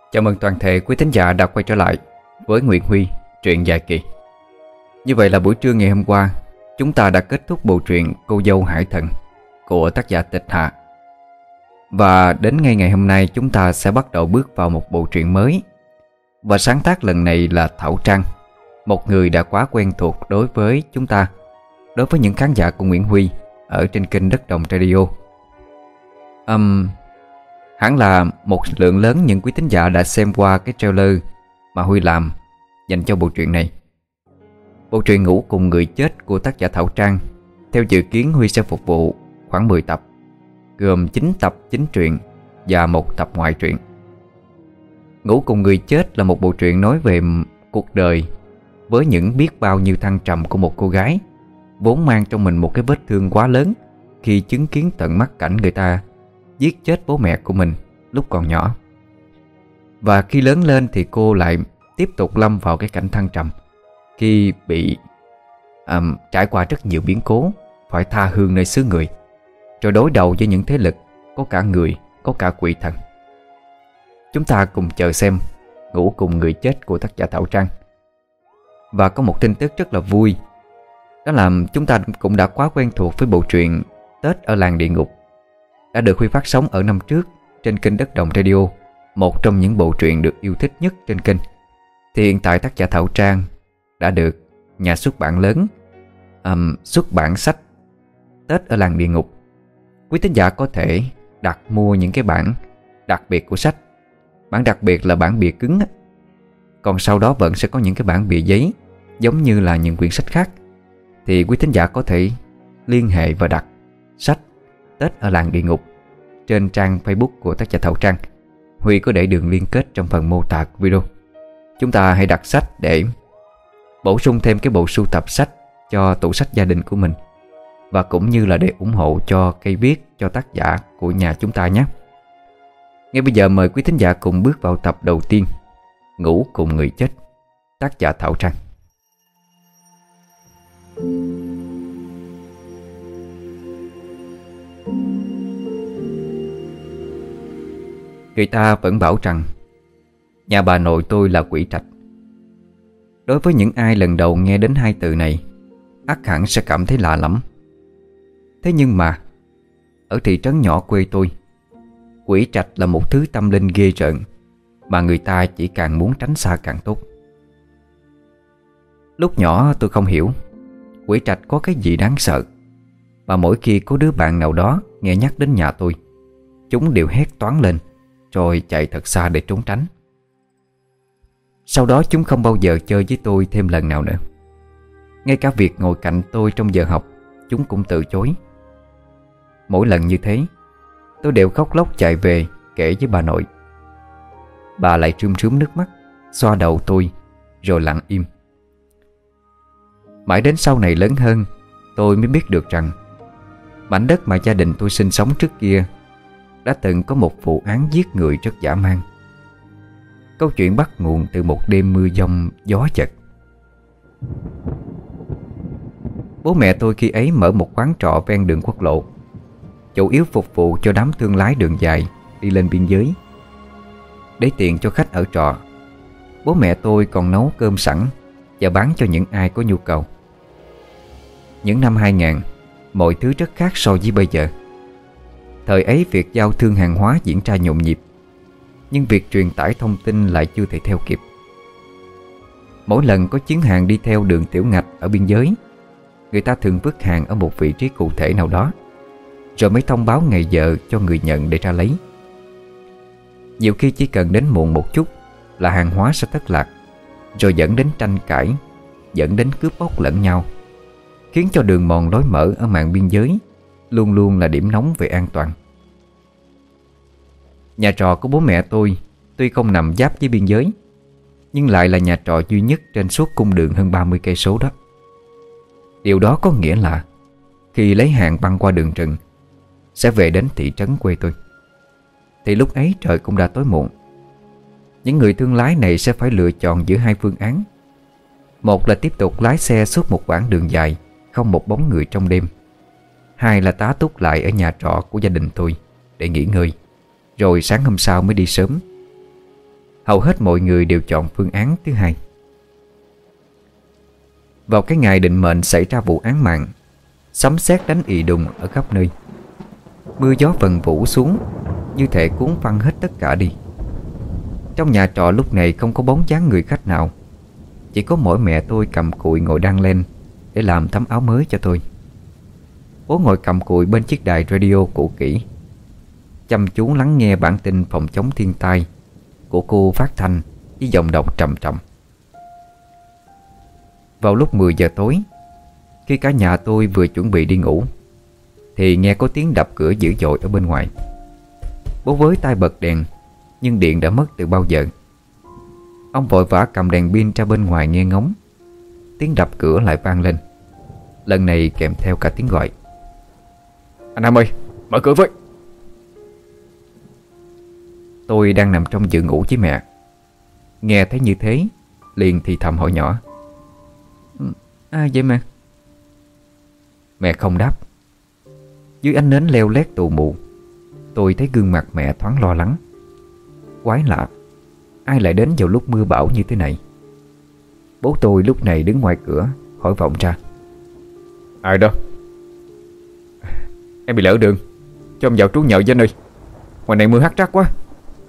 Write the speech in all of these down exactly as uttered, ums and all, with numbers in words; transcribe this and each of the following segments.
Chào mừng toàn thể quý thính giả đã quay trở lại với Nguyễn Huy, truyện dài kỳ. Như vậy là buổi trưa ngày hôm qua, chúng ta đã kết thúc bộ truyện Cô dâu Hải Thần của tác giả Tịch Hạ. Và đến ngay ngày hôm nay chúng ta sẽ bắt đầu bước vào một bộ truyện mới. Và sáng tác lần này là Thảo Trang, một người đã quá quen thuộc đối với chúng ta, đối với những khán giả của Nguyễn Huy ở trên kênh Đất Đồng Radio. um, Hẳn là một lượng lớn những quý thính giả đã xem qua cái trailer mà Huy làm dành cho bộ truyện này. Bộ truyện Ngủ Cùng Người Chết của tác giả Thảo Trang, theo dự kiến Huy sẽ phục vụ khoảng mười tập, gồm chín tập chính truyện và một tập ngoại truyện. Ngủ Cùng Người Chết là một bộ truyện nói về cuộc đời với những biết bao nhiêu thăng trầm của một cô gái vốn mang trong mình một cái vết thương quá lớn khi chứng kiến tận mắt cảnh người ta giết chết bố mẹ của mình lúc còn nhỏ. Và khi lớn lên thì cô lại tiếp tục lâm vào cái cảnh thăng trầm khi bị um, trải qua rất nhiều biến cố, phải tha hương nơi xứ người, rồi đối đầu với những thế lực có cả người, có cả quỷ thần. Chúng ta cùng chờ xem Ngủ Cùng Người Chết của tác giả Thảo Trang. Và có một tin tức rất là vui, đó là chúng ta cũng đã quá quen thuộc với bộ truyện Tết ở Làng Địa Ngục, đã được Huy phát sóng ở năm trước trên kênh Đất Đồng Radio, một trong những bộ truyện được yêu thích nhất trên kênh. Thì hiện tại tác giả Thảo Trang đã được nhà xuất bản lớn um, xuất bản sách Tết ở Làng Địa Ngục. Quý tín giả có thể đặt mua những cái bản đặc biệt của sách. Bản đặc biệt là bản bìa cứng, còn sau đó vẫn sẽ có những cái bản bìa giấy giống như là những quyển sách khác. Thì quý tín giả có thể liên hệ và đặt sách Tết ở Làng Địa Ngục trên trang Facebook của tác giả Thảo Trang. Huy có để đường liên kết trong phần mô tả của video. Chúng ta hãy đặt sách để bổ sung thêm cái bộ sưu tập sách cho tủ sách gia đình của mình, và cũng như là để ủng hộ cho cây viết, cho tác giả của nhà chúng ta nhé. Ngay bây giờ mời quý thính giả cùng bước vào tập đầu tiên, Ngủ Cùng Người Chết, tác giả Thảo Trang. Người ta vẫn bảo rằng nhà bà nội tôi là quỷ trạch. Đối với những ai lần đầu nghe đến hai từ này, ắt hẳn sẽ cảm thấy lạ lẫm. Thế nhưng mà ở thị trấn nhỏ quê tôi, quỷ trạch là một thứ tâm linh ghê rợn mà người ta chỉ càng muốn tránh xa càng tốt. Lúc nhỏ tôi không hiểu quỷ trạch có cái gì đáng sợ, mà mỗi khi có đứa bạn nào đó nghe nhắc đến nhà tôi, chúng đều hét toáng lên rồi chạy thật xa để trốn tránh. Sau đó chúng không bao giờ chơi với tôi thêm lần nào nữa. Ngay cả việc ngồi cạnh tôi trong giờ học, chúng cũng từ chối. Mỗi lần như thế, tôi đều khóc lóc chạy về kể với bà nội. Bà lại rơm rớm nước mắt, xoa đầu tôi rồi lặng im. Mãi đến sau này lớn hơn, tôi mới biết được rằng mảnh đất mà gia đình tôi sinh sống trước kia đã từng có một vụ án giết người rất dã man. Câu chuyện bắt nguồn từ một đêm mưa giông gió chật. Bố mẹ tôi khi ấy mở một quán trọ ven đường quốc lộ, chủ yếu phục vụ cho đám thương lái đường dài đi lên biên giới. Để tiện cho khách ở trọ, bố mẹ tôi còn nấu cơm sẵn và bán cho những ai có nhu cầu. Những năm hai nghìn, mọi thứ rất khác so với bây giờ. Thời ấy việc giao thương hàng hóa diễn ra nhộn nhịp, nhưng việc truyền tải thông tin lại chưa thể theo kịp. Mỗi lần có chuyến hàng đi theo đường tiểu ngạch ở biên giới, người ta thường vứt hàng ở một vị trí cụ thể nào đó, rồi mới thông báo ngày giờ cho người nhận để ra lấy. Nhiều khi chỉ cần đến muộn một chút là hàng hóa sẽ thất lạc, rồi dẫn đến tranh cãi, dẫn đến cướp bóc lẫn nhau, khiến cho đường mòn lối mở ở mạn biên giới luôn luôn là điểm nóng về an toàn. Nhà trọ của bố mẹ tôi tuy không nằm giáp với biên giới, nhưng lại là nhà trọ duy nhất trên suốt cung đường hơn ba mươi cây số đó. Điều đó có nghĩa là khi lấy hàng băng qua đường rừng sẽ về đến thị trấn quê tôi, thì lúc ấy trời cũng đã tối muộn. Những người thương lái này sẽ phải lựa chọn giữa hai phương án. Một là tiếp tục lái xe suốt một quãng đường dài không một bóng người trong đêm. Hai là tá túc lại ở nhà trọ của gia đình tôi để nghỉ ngơi, rồi sáng hôm sau mới đi sớm. hầu hết mọi người đều chọn phương án thứ hai. Vào cái ngày định mệnh xảy ra vụ án mạng, sấm sét đánh ì đùng ở khắp nơi. Mưa gió vần vũ xuống, như thể cuốn phăng hết tất cả đi. Trong nhà trọ lúc này không có bóng dáng người khách nào. Chỉ có mỗi mẹ tôi cầm cụi ngồi đan lên để làm tấm áo mới cho tôi. Bố ngồi cầm cụi bên chiếc đài radio cũ kỹ, chăm chú lắng nghe bản tin phòng chống thiên tai của cô phát thanh với giọng đọc trầm trầm. Vào lúc mười giờ tối, khi cả nhà tôi vừa chuẩn bị đi ngủ, thì nghe có tiếng đập cửa dữ dội ở bên ngoài. Bố với tay bật đèn, nhưng điện đã mất từ bao giờ. Ông vội vã cầm đèn pin ra bên ngoài nghe ngóng. Tiếng đập cửa lại vang lên, lần này kèm theo cả tiếng gọi: "Anh Nam ơi, mở cửa với." Tôi đang nằm trong giường ngủ với mẹ, nghe thấy như thế liền thì thầm hỏi nhỏ: "Ai vậy mẹ?" Mẹ không đáp. Dưới ánh nến leo lét tù mù, tôi thấy gương mặt mẹ thoáng lo lắng. Quái lạ, ai lại đến vào lúc mưa bão như thế này? Bố tôi lúc này đứng ngoài cửa hỏi vọng ra: "Ai đó?" "Em bị lỡ đường, cho em vào trú nhậu với anh ơi, ngoài này mưa hắt rác quá."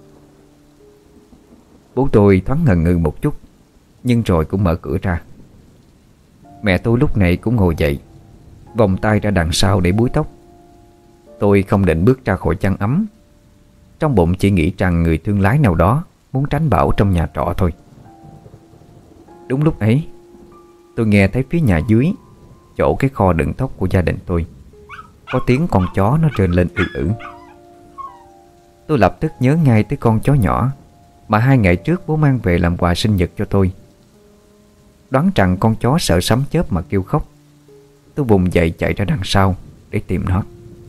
Bố tôi thoáng ngần ngừ một chút, nhưng rồi cũng mở cửa ra. Mẹ tôi lúc này cũng ngồi dậy, vòng tay ra đằng sau để búi tóc. Tôi không định bước ra khỏi chăn ấm, trong bụng chỉ nghĩ rằng người thương lái nào đó muốn tránh bão trong nhà trọ thôi. Đúng lúc ấy, tôi nghe thấy phía nhà dưới, chỗ cái kho đựng tóc của gia đình tôi, có tiếng con chó nó rên lên ư ử. Tôi lập tức nhớ ngay tới con chó nhỏ mà hai ngày trước bố mang về làm quà sinh nhật cho tôi. Đoán rằng con chó sợ sấm chớp mà kêu khóc. Tôi vùng dậy chạy ra đằng sau để tìm nó.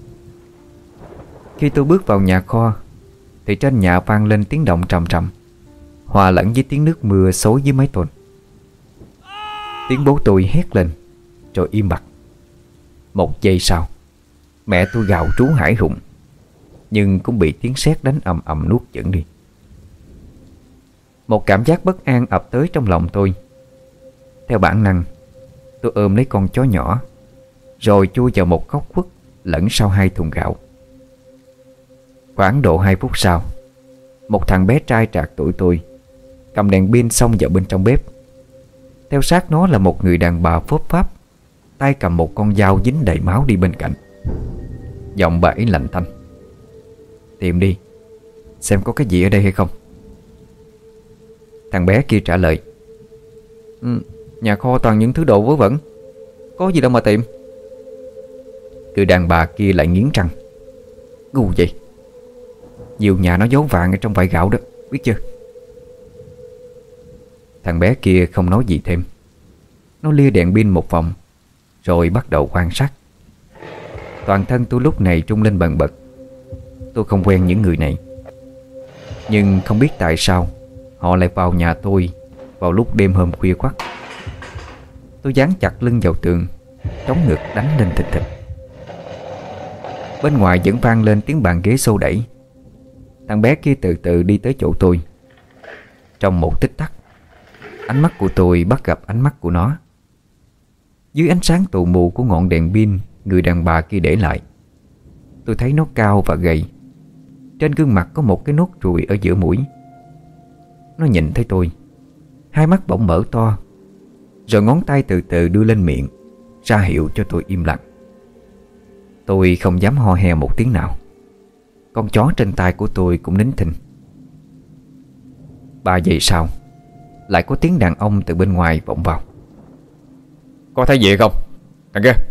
Khi tôi bước vào nhà kho thì trên nhà vang lên tiếng động trầm trầm, hòa lẫn với tiếng nước mưa xối dưới mái tôn. Tiếng bố tôi hét lên rồi im bặt. Một giây sau, mẹ tôi gào trú hãi hùng, nhưng cũng bị tiếng sét đánh ầm ầm nuốt chửng đi. Một cảm giác bất an ập tới trong lòng tôi. Theo bản năng, tôi ôm lấy con chó nhỏ, rồi chui vào một góc khuất lẫn sau hai thùng gạo. Khoảng độ hai phút sau, một thằng bé trai trạc tuổi tôi cầm đèn pin xông vào bên trong bếp. Theo sát nó là một người đàn bà phốp pháp, tay cầm một con dao dính đầy máu đi bên cạnh. Giọng bà ấy lạnh tanh: "Tìm đi, xem có cái gì ở đây hay không." Thằng bé kia trả lời: "Ừ, nhà kho toàn những thứ đồ vớ vẩn, có gì đâu mà tìm." Người đàn bà kia lại nghiến răng: "Ngu vậy, nhiều nhà nó giấu vàng ở trong vải gạo đó, biết chưa?" Thằng bé kia không nói gì thêm. Nó lia đèn pin một vòng rồi bắt đầu quan sát. Toàn thân tôi lúc này trung lên bần bật. Tôi không quen những người này, nhưng không biết tại sao họ lại vào nhà tôi vào lúc đêm hôm khuya khoắt. Tôi dán chặt lưng vào tường, trống ngực đánh lên thình thịch. Bên ngoài vẫn vang lên tiếng bàn ghế xô đẩy. Thằng bé kia từ từ đi tới chỗ tôi. Trong một tích tắc, ánh mắt của tôi bắt gặp ánh mắt của nó. Dưới ánh sáng tù mù của ngọn đèn pin người đàn bà kia để lại, tôi thấy nó cao và gầy. Trên gương mặt có một cái nốt ruồi ở giữa mũi. Nó nhìn thấy tôi, hai mắt bỗng mở to, rồi ngón tay từ từ đưa lên miệng, ra hiệu cho tôi im lặng. Tôi không dám ho he một tiếng nào. Con chó trên tay của tôi cũng nín thinh. Ba giây sau, lại có tiếng đàn ông từ bên ngoài vọng vào: "Có thấy gì không? Thằng kia."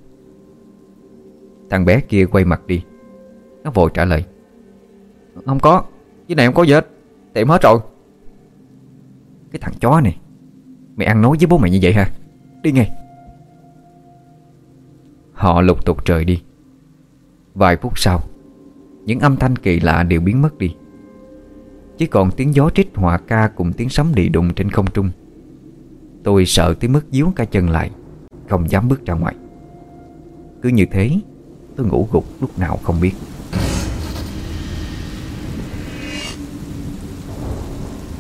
Thằng bé kia quay mặt đi. Nó vội trả lời: "Không có, dưới này không có gì hết, tiệm hết rồi." "Cái thằng chó này, mày ăn nói với bố mày như vậy hả? Đi ngay." Họ lục tục rời đi. Vài phút sau, những âm thanh kỳ lạ đều biến mất đi. Chỉ còn tiếng gió rít hòa ca cùng tiếng sấm đi đùng trên không trung. Tôi sợ tới mức díu cả chân lại, không dám bước ra ngoài. Cứ như thế, tôi ngủ gục lúc nào không biết.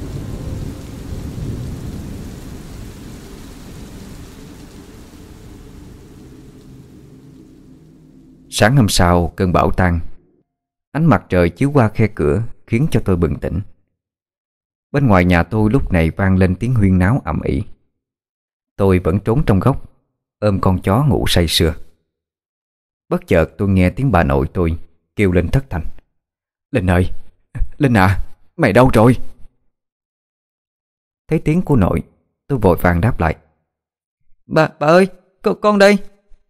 Sáng hôm sau cơn bão tan. Ánh mặt trời chiếu qua khe cửa khiến cho tôi bừng tỉnh. Bên ngoài nhà tôi lúc này vang lên tiếng huyên náo ầm ĩ. Tôi vẫn trốn trong góc, ôm con chó ngủ say sưa. Bất chợt tôi nghe tiếng bà nội tôi kêu lên thất thanh: "Linh ơi, Linh à, mày đâu rồi?" Thấy tiếng của nội, tôi vội vàng đáp lại: Bà, bà ơi, con, con đây."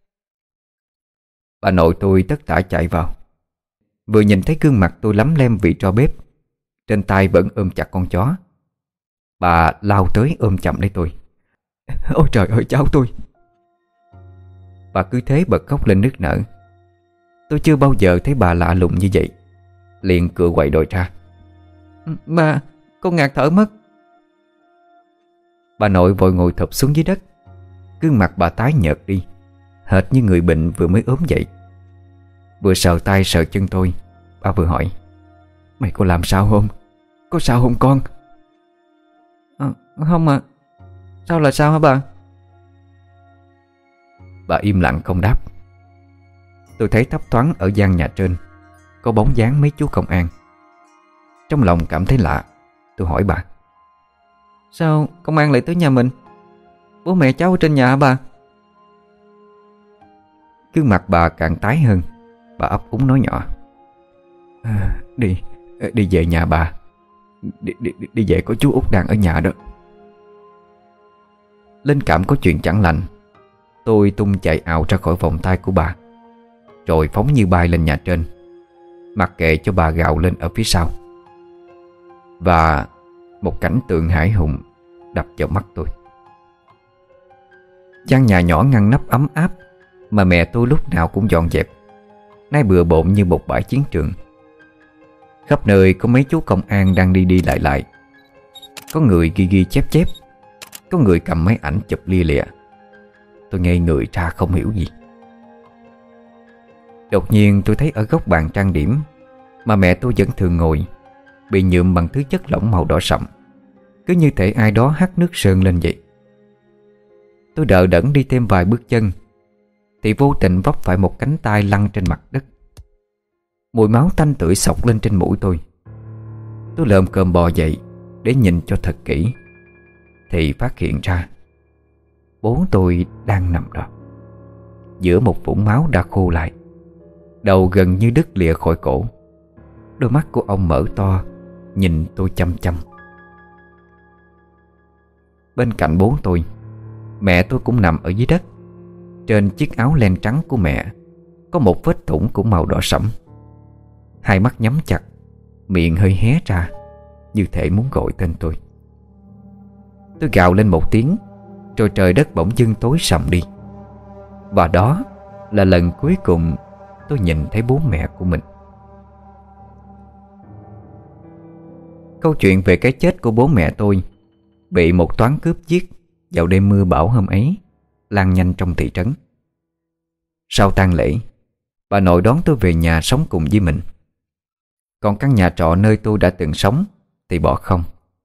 Bà nội tôi tất tả chạy vào. Vừa nhìn thấy gương mặt tôi lấm lem vị tro bếp, trên tay vẫn ôm chặt con chó, bà lao tới ôm chầm lấy tôi: "Ôi trời ơi cháu tôi!" Bà cứ thế bật khóc lên nức nở. Tôi chưa bao giờ thấy bà lạ lùng như vậy, liền cựa quậy đòi ra: "Bà, con ngạt thở mất." Bà nội vội ngồi thụp xuống dưới đất. Gương mặt bà tái nhợt đi, hệt như người bệnh vừa mới ốm dậy. Vừa sờ tay sờ chân tôi, bà vừa hỏi: "Mày có làm sao không? Có sao không con?" À, "Không ạ." À. "Sao là sao hả bà?" Bà im lặng không đáp. Tôi thấy thấp thoáng ở gian nhà trên có bóng dáng mấy chú công an. Trong lòng cảm thấy lạ, tôi hỏi bà: "Sao công an lại tới nhà mình? Bố mẹ cháu ở trên nhà hả bà?" Gương mặt bà càng tái hơn. Bà ấp úng nói nhỏ: à, Đi, đi về nhà bà. Đi, đi, đi về có chú Út đang ở nhà đó." Linh cảm có chuyện chẳng lành, tôi tung chạy ào ra khỏi vòng tay của bà, rồi phóng như bay lên nhà trên, mặc kệ cho bà gào lên ở phía sau. Và một cảnh tượng hãi hùng đập vào mắt tôi. Gian nhà nhỏ ngăn nắp ấm áp mà mẹ tôi lúc nào cũng dọn dẹp, nay bừa bộn như một bãi chiến trường. Khắp nơi có mấy chú công an đang đi đi lại lại. Có người ghi ghi chép chép, có người cầm máy ảnh chụp lia lịa. Tôi ngây người ra không hiểu gì. Đột nhiên tôi thấy ở góc bàn trang điểm mà mẹ tôi vẫn thường ngồi, bị nhuộm bằng thứ chất lỏng màu đỏ sậm, cứ như thể ai đó hắt nước sơn lên vậy. Tôi đờ đẫn đi thêm vài bước chân thì vô tình vấp phải một cánh tay lăn trên mặt đất. Mùi máu tanh tưởi xộc lên trên mũi tôi. Tôi lồm cồm bò dậy để nhìn cho thật kỹ, thì phát hiện ra bố tôi đang nằm đó, giữa một vũng máu đã khô lại, đầu gần như đứt lìa khỏi cổ. Đôi mắt của ông mở to nhìn tôi chăm chăm. Bên cạnh bố tôi, mẹ tôi cũng nằm ở dưới đất. Trên chiếc áo len trắng của mẹ có một vết thủng cũng màu đỏ sẫm. Hai mắt nhắm chặt, miệng hơi hé ra, như thể muốn gọi tên tôi. Tôi gào lên một tiếng, rồi trời đất bỗng dưng tối sầm đi. Và đó là lần cuối cùng tôi nhìn thấy bố mẹ của mình. Câu chuyện về cái chết của bố mẹ tôi bị một toán cướp giết vào đêm mưa bão hôm ấy lan nhanh trong thị trấn. Sau tang lễ, bà nội đón tôi về nhà sống cùng với mình. Còn căn nhà trọ nơi tôi đã từng sống thì bỏ không.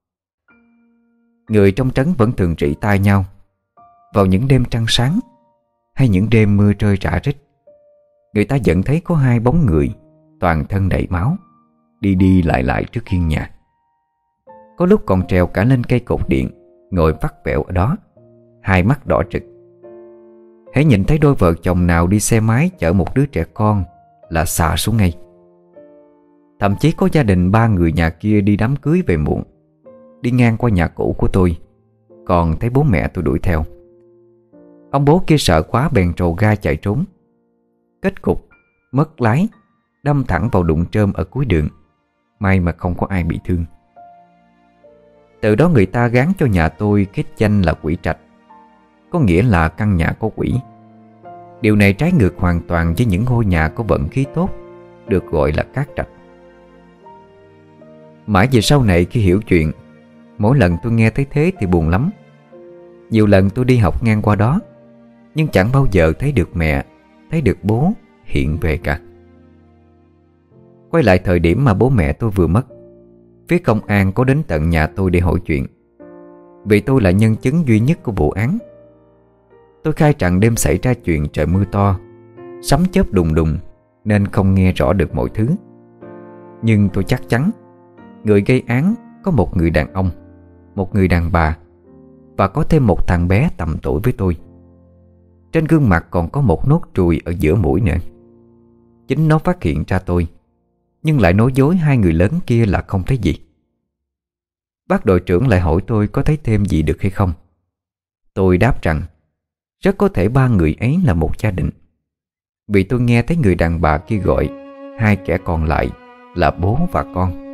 Người trong trấn vẫn thường rỉ tai nhau vào những đêm trăng sáng hay những đêm mưa rơi rả rích. Người ta vẫn thấy có hai bóng người toàn thân đầy máu đi đi lại lại trước hiên nhà. Có lúc còn trèo cả lên cây cột điện, ngồi vắt vẹo ở đó, hai mắt đỏ rực. Hễ nhìn thấy đôi vợ chồng nào đi xe máy chở một đứa trẻ con là xà xuống ngay. Thậm chí có gia đình ba người nhà kia đi đám cưới về muộn, đi ngang qua nhà cũ của tôi, còn thấy bố mẹ tôi đuổi theo. Ông bố kia sợ quá bèn trồ ga chạy trốn. Kết cục mất lái, đâm thẳng vào đụng trơm ở cuối đường. May mà không có ai bị thương. Từ đó người ta gán cho nhà tôi kết danh là quỷ trạch, có nghĩa là căn nhà có quỷ. Điều này trái ngược hoàn toàn với những ngôi nhà có vận khí tốt, được gọi là cát trạch. Mãi về sau này khi hiểu chuyện, mỗi lần tôi nghe thấy thế thì buồn lắm. Nhiều lần tôi đi học ngang qua đó, nhưng chẳng bao giờ thấy được mẹ, thấy được bố hiện về cả. Quay lại thời điểm mà bố mẹ tôi vừa mất, phía công an có đến tận nhà tôi để hỏi chuyện, vì tôi là nhân chứng duy nhất của vụ án. Tôi khai rằng đêm xảy ra chuyện trời mưa to, sấm chớp đùng đùng, nên không nghe rõ được mọi thứ. Nhưng tôi chắc chắn người gây án có một người đàn ông, một người đàn bà và có thêm một thằng bé tầm tuổi với tôi. Trên gương mặt còn có một nốt ruồi ở giữa mũi nữa. Chính nó phát hiện ra tôi, nhưng lại nói dối hai người lớn kia là không thấy gì. Bác đội trưởng lại hỏi tôi có thấy thêm gì được hay không. Tôi đáp rằng rất có thể ba người ấy là một gia đình, vì tôi nghe thấy người đàn bà kia gọi hai kẻ còn lại là bố và con.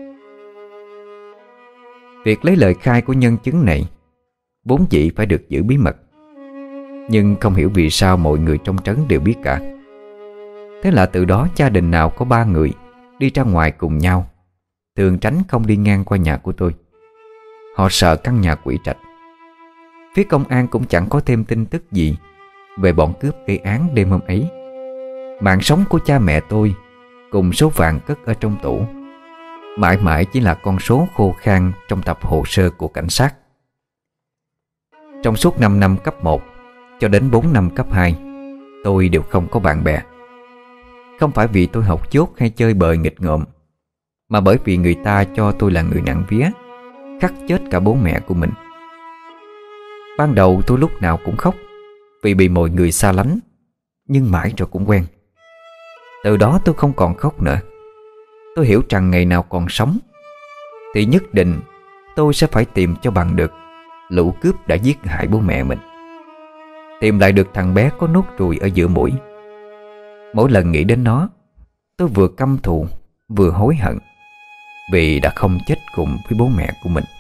Việc lấy lời khai của nhân chứng này vốn dĩ phải được giữ bí mật, nhưng không hiểu vì sao mọi người trong trấn đều biết cả. Thế là từ đó gia đình nào có ba người đi ra ngoài cùng nhau thường tránh không đi ngang qua nhà của tôi. Họ sợ căn nhà quỷ trạch. Phía công an cũng chẳng có thêm tin tức gì về bọn cướp gây án đêm hôm ấy. Mạng sống của cha mẹ tôi cùng số vàng cất ở trong tủ mãi mãi chỉ là con số khô khan trong tập hồ sơ của cảnh sát. Trong suốt năm năm cấp một cho đến bốn năm cấp hai, tôi đều không có bạn bè. Không phải vì tôi học dốt hay chơi bời nghịch ngợm, mà bởi vì người ta cho tôi là người nặng vía, khắc chết cả bố mẹ của mình. Ban đầu tôi lúc nào cũng khóc vì bị mọi người xa lánh, nhưng mãi rồi cũng quen. Từ đó tôi không còn khóc nữa. Tôi hiểu rằng ngày nào còn sống thì nhất định tôi sẽ phải tìm cho bằng được lũ cướp đã giết hại bố mẹ mình, tìm lại được thằng bé có nốt ruồi ở giữa mũi. Mỗi lần nghĩ đến nó, tôi vừa căm thù vừa hối hận vì đã không chết cùng với bố mẹ của mình.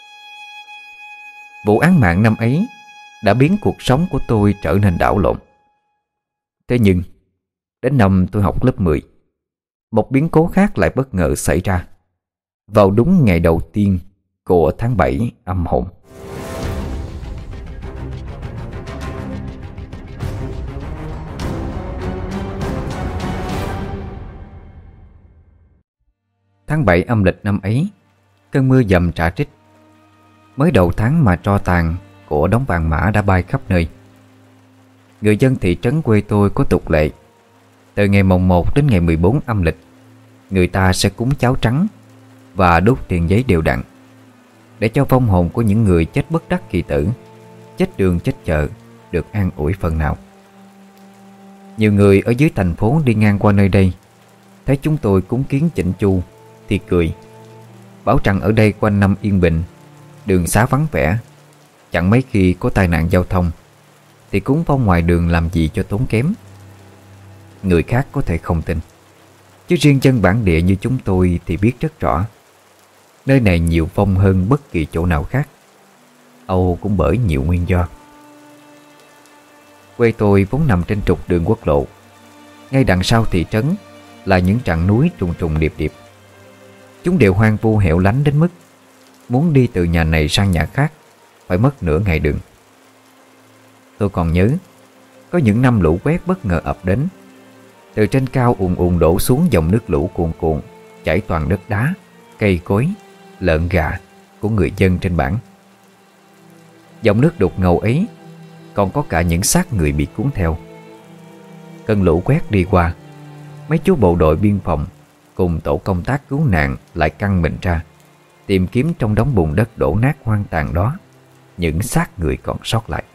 Vụ án mạng năm ấy đã biến cuộc sống của tôi trở nên đảo lộn. Thế nhưng đến năm tôi học lớp mười, một biến cố khác lại bất ngờ xảy ra vào đúng ngày đầu tiên của tháng bảy âm hồn. Tháng bảy âm lịch năm ấy, cơn mưa dầm rả rích. Mới đầu tháng mà tro tàn của đống vàng mã đã bay khắp nơi. Người dân thị trấn quê tôi có tục lệ, từ ngày mồng một đến ngày mười bốn âm lịch, người ta sẽ cúng cháo trắng và đốt tiền giấy đều đặn, để cho vong hồn của những người chết bất đắc kỳ tử, chết đường chết chợ được an ủi phần nào. Nhiều người ở dưới thành phố đi ngang qua nơi đây, thấy chúng tôi cúng kiến chỉnh chu thì cười, bảo rằng ở đây quanh năm yên bình, đường xá vắng vẻ, chẳng mấy khi có tai nạn giao thông, thì cúng vong ngoài đường làm gì cho tốn kém. Người khác có thể không tin, chứ riêng dân bản địa như chúng tôi thì biết rất rõ, nơi này nhiều vong hơn bất kỳ chỗ nào khác. Âu cũng bởi nhiều nguyên do. Quê tôi vốn nằm trên trục đường quốc lộ. Ngay đằng sau thị trấn là những rặng núi trùng trùng điệp điệp. Chúng đều hoang vu hẻo lánh đến mức muốn đi từ nhà này sang nhà khác phải mất nửa ngày đường. Tôi còn nhớ có những năm lũ quét bất ngờ ập đến. Từ trên cao ùn ùn đổ xuống dòng nước lũ cuồn cuộn, chảy toàn đất đá, cây cối, lợn gà của người dân trên bản. Dòng nước đục ngầu ấy còn có cả những xác người bị cuốn theo. Cơn lũ quét đi qua, mấy chú bộ đội biên phòng cùng tổ công tác cứu nạn lại căng mình ra, tìm kiếm trong đống bùn đất đổ nát hoang tàn đó những xác người còn sót lại.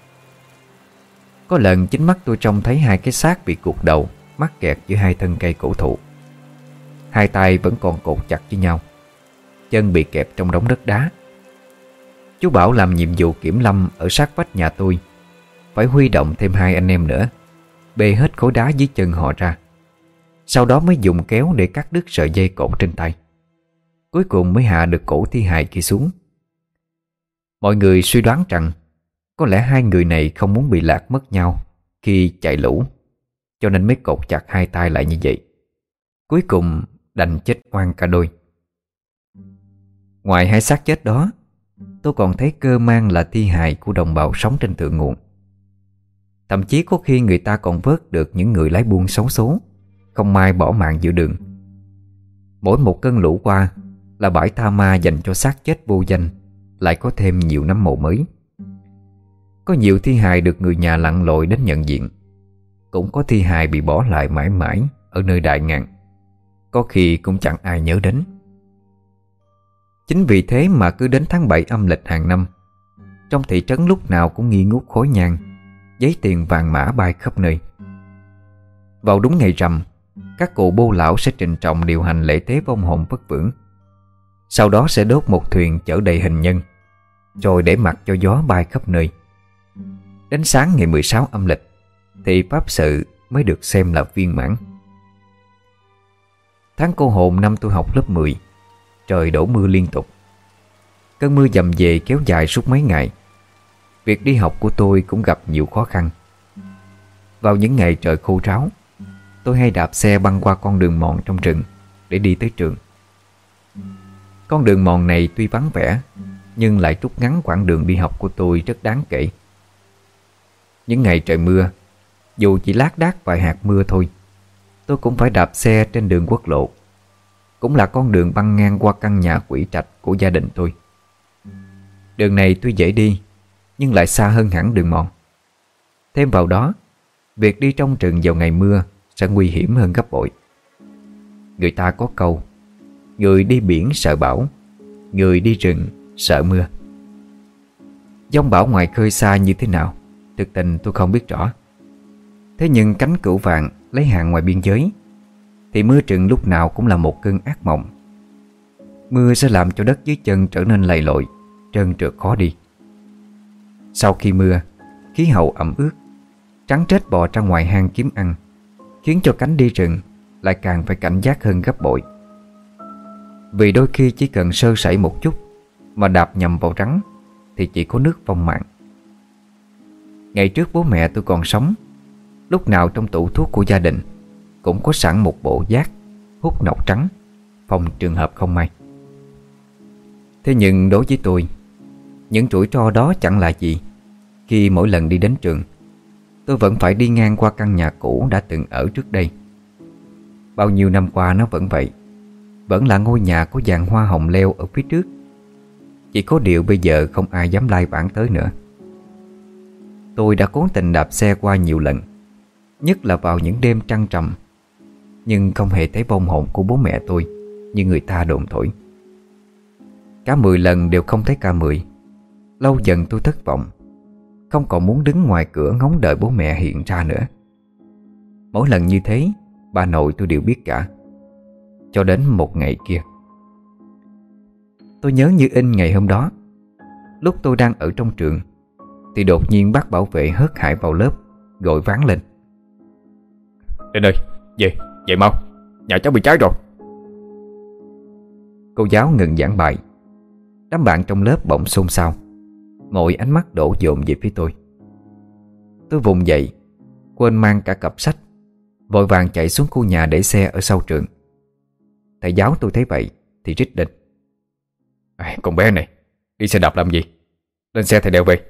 Có lần chính mắt tôi trông thấy hai cái xác bị cụt đầu mắc kẹt giữa hai thân cây cổ thụ. Hai tay vẫn còn cột chặt với nhau, chân bị kẹp trong đống đất đá. Chú Bảo làm nhiệm vụ kiểm lâm ở sát vách nhà tôi, phải huy động thêm hai anh em nữa, bê hết khối đá dưới chân họ ra. Sau đó mới dùng kéo để cắt đứt sợi dây cột trên tay. Cuối cùng mới hạ được cổ thi hài kia xuống. Mọi người suy đoán rằng có lẽ hai người này không muốn bị lạc mất nhau khi chạy lũ, cho nên mới cột chặt hai tay lại như vậy. Cuối cùng đành chết oan cả đôi. Ngoài hai xác chết đó, tôi còn thấy cơ man là thi hài của đồng bào sống trên thượng nguồn. Thậm chí có khi người ta còn vớt được những người lái buôn xấu số, không may bỏ mạng giữa đường. Mỗi một cơn lũ qua là bãi tha ma dành cho xác chết vô danh lại có thêm nhiều nấm mồ mới. Có nhiều thi hài được người nhà lặn lội đến nhận diện, cũng có thi hài bị bỏ lại mãi mãi ở nơi đại ngàn, có khi cũng chẳng ai nhớ đến. Chính vì thế mà cứ đến tháng bảy âm lịch hàng năm, trong thị trấn lúc nào cũng nghi ngút khói nhang, giấy tiền vàng mã bay khắp nơi. Vào đúng ngày rằm, các cụ bô lão sẽ trịnh trọng điều hành lễ tế vong hồn vất vưởng. Sau đó sẽ đốt một thuyền chở đầy hình nhân, rồi để mặc cho gió bay khắp nơi. Đến sáng ngày mười sáu âm lịch thì pháp sự mới được xem là viên mãn. Tháng cô hồn năm tôi học lớp mười, trời đổ mưa liên tục. Cơn mưa dầm về kéo dài suốt mấy ngày. Việc đi học của tôi cũng gặp nhiều khó khăn. Vào những ngày trời khô ráo, tôi hay đạp xe băng qua con đường mòn trong rừng để đi tới trường. Con đường mòn này tuy vắng vẻ, nhưng lại rút ngắn quãng đường đi học của tôi rất đáng kể. Những ngày trời mưa, dù chỉ lác đác vài hạt mưa thôi, tôi cũng phải đạp xe trên đường quốc lộ. Cũng là con đường băng ngang qua căn nhà quỷ trạch của gia đình tôi. Đường này tuy dễ đi, nhưng lại xa hơn hẳn đường mòn. Thêm vào đó, việc đi trong rừng vào ngày mưa sẽ nguy hiểm hơn gấp bội. Người ta có câu: người đi biển sợ bão, người đi rừng sợ mưa. Giông bão ngoài khơi xa như thế nào, thực tình tôi không biết rõ. Thế nhưng cánh cửu vạn lấy hàng ngoài biên giới, thì mưa rừng lúc nào cũng là một cơn ác mộng. Mưa sẽ làm cho đất dưới chân trở nên lầy lội, trơn trượt khó đi. Sau khi mưa, khí hậu ẩm ướt, trắng trết bò ra ngoài hang kiếm ăn, khiến cho cánh đi rừng lại càng phải cảnh giác hơn gấp bội. Vì đôi khi chỉ cần sơ sẩy một chút mà đạp nhầm vào rắn thì chỉ có nước vong mạng. Ngày trước bố mẹ tôi còn sống, lúc nào trong tủ thuốc của gia đình cũng có sẵn một bộ giác hút nọc trắng, phòng trường hợp không may. Thế nhưng đối với tôi, những rủi ro đó chẳng là gì, khi mỗi lần đi đến trường, tôi vẫn phải đi ngang qua căn nhà cũ đã từng ở trước đây. Bao nhiêu năm qua nó vẫn vậy, vẫn là ngôi nhà có dàn hoa hồng leo ở phía trước. Chỉ có điều bây giờ không ai dám lai vãng tới nữa. Tôi đã cố tình đạp xe qua nhiều lần, nhất là vào những đêm trăng trầm, nhưng không hề thấy vong hồn của bố mẹ tôi như người ta đồn thổi. Cả mười lần đều không thấy cả mười. Lâu dần tôi thất vọng, không còn muốn đứng ngoài cửa ngóng đợi bố mẹ hiện ra nữa. Mỗi lần như thế, bà nội tôi đều biết cả. Cho đến một ngày kia, tôi nhớ như in ngày hôm đó. Lúc tôi đang ở trong trường, thì đột nhiên bác bảo vệ hớt hải vào lớp, gọi ván lên: "Linh ơi, về, về mau, nhà cháu bị cháy rồi." Cô giáo ngừng giảng bài. Đám bạn trong lớp bỗng xôn xao, mọi ánh mắt đổ dồn về phía tôi. Tôi vùng dậy, quên mang cả cặp sách, vội vàng chạy xuống khu nhà để xe ở sau trường. Thầy giáo tôi thấy vậy thì rít lên: "À, con bé này, đi xe đạp làm gì? Lên xe thầy đeo về."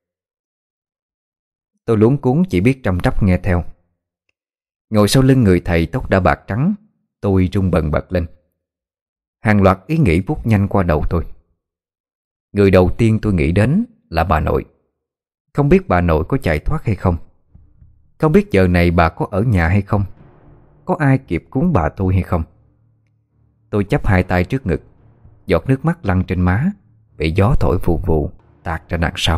Tôi luống cuống chỉ biết trầm trắp nghe theo. Ngồi sau lưng người thầy tóc đã bạc trắng, tôi run bần bật lên. Hàng loạt ý nghĩ vút nhanh qua đầu tôi. Người đầu tiên tôi nghĩ đến là bà nội. Không biết bà nội có chạy thoát hay không, không biết giờ này bà có ở nhà hay không, có ai kịp cứu bà tôi hay không. Tôi chắp hai tay trước ngực, giọt nước mắt lăn trên má, bị gió thổi vù vù tạt ra đằng sau.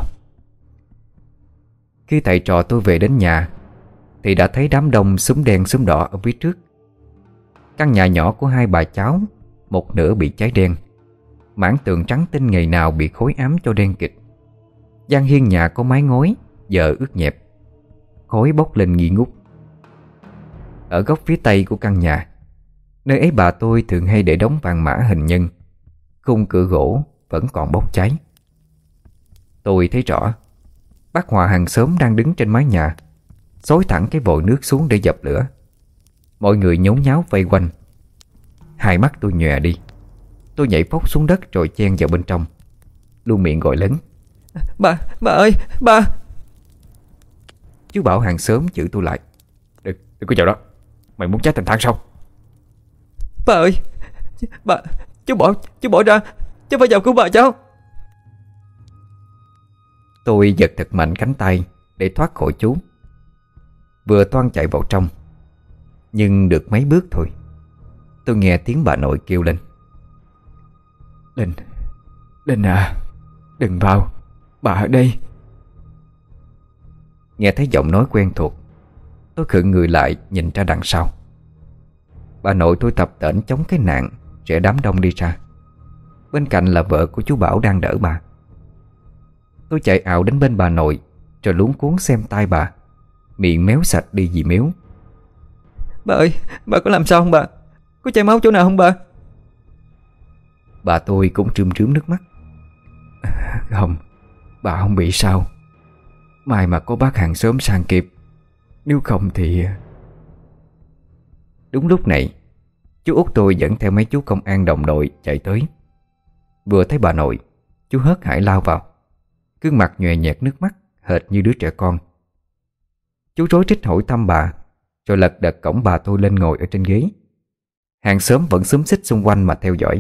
Khi thầy trò tôi về đến nhà thì đã thấy đám đông xúm đen xúm đỏ ở phía trước. Căn nhà nhỏ của hai bà cháu một nửa bị cháy đen, mảng tường trắng tinh ngày nào bị khói ám cho đen kịt. Gian hiên nhà có mái ngói giờ ướt nhẹp, khói bốc lên nghi ngút. Ở góc phía tây của căn nhà, nơi ấy bà tôi thường hay để đống vàng mã hình nhân, khung cửa gỗ vẫn còn bốc cháy. Tôi thấy rõ bác Hòa hàng xóm đang đứng trên mái nhà, xối thẳng cái vòi nước xuống để dập lửa. Mọi người nhốn nháo vây quanh. Hai mắt tôi nhòe đi. Tôi nhảy phóc xuống đất rồi chen vào bên trong, luôn miệng gọi lớn: Bà, bà ơi, bà!" Chú Bảo hàng xóm chửi tôi lại: Đừng, đừng có vào đó, mày muốn cháy thành than sao?" "Bà ơi, bà, chú bỏ, chú bỏ ra, cháu phải vào cứu bà cháu." Tôi giật thật mạnh cánh tay để thoát khỏi chú, vừa toan chạy vào trong. Nhưng được mấy bước thôi, tôi nghe tiếng bà nội kêu lên: Linh, Linh à, đừng vào, bà ở đây. Nghe thấy giọng nói quen thuộc, tôi khựng người lại nhìn ra đằng sau. Bà nội tôi tập tễnh chống cái nạn rẽ đám đông đi ra. Bên cạnh là vợ của chú Bảo đang đỡ bà. Tôi chạy ào đến bên bà nội, rồi luống cuống xem tay bà, miệng méo sạch đi vì méo. Bà ơi, bà có làm sao không bà? Có chảy máu chỗ nào không bà? Bà tôi cũng trươm trướm nước mắt. Không, bà không bị sao. May mà có bác hàng xóm sang kịp, nếu không thì... Đúng lúc này, chú út tôi dẫn theo mấy chú công an đồng đội chạy tới. Vừa thấy bà nội, chú hớt hải lao vào, gương mặt nhòe nhẹt nước mắt, hệt như đứa trẻ con. Chú rối rít hỏi thăm bà, rồi lật đật cõng bà tôi lên ngồi ở trên ghế. Hàng xóm vẫn xúm xít xung quanh mà theo dõi.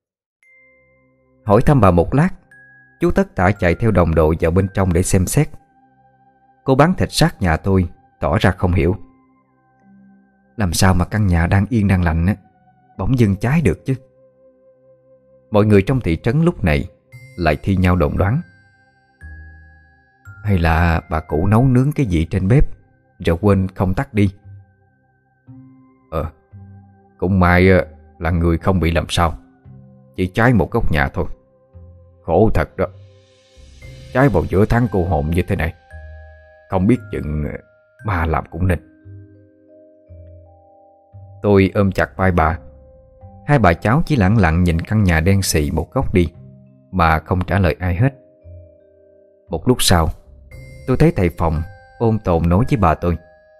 Hỏi thăm bà một lát, chú tất tả chạy theo đồng đội vào bên trong để xem xét. Cô bán thịt sát nhà tôi tỏ ra không hiểu. Làm sao mà căn nhà đang yên đang lành á, bỗng dưng cháy được chứ? Mọi người trong thị trấn lúc này lại thi nhau đồn đoán. Hay là bà cụ nấu nướng cái gì trên bếp rồi quên không tắt đi? Ờ, cũng may là người không bị làm sao, chỉ cháy một góc nhà thôi. Khổ thật đó, cháy vào giữa tháng cô hồn như thế này, không biết chừng ma làm cũng nên. Tôi ôm chặt vai bà. Hai bà cháu chỉ lẳng lặng nhìn căn nhà đen xì một góc đi, mà không trả lời ai hết. Một lúc sau, tôi thấy thầy phòng ôm tồn nói với bà tôi: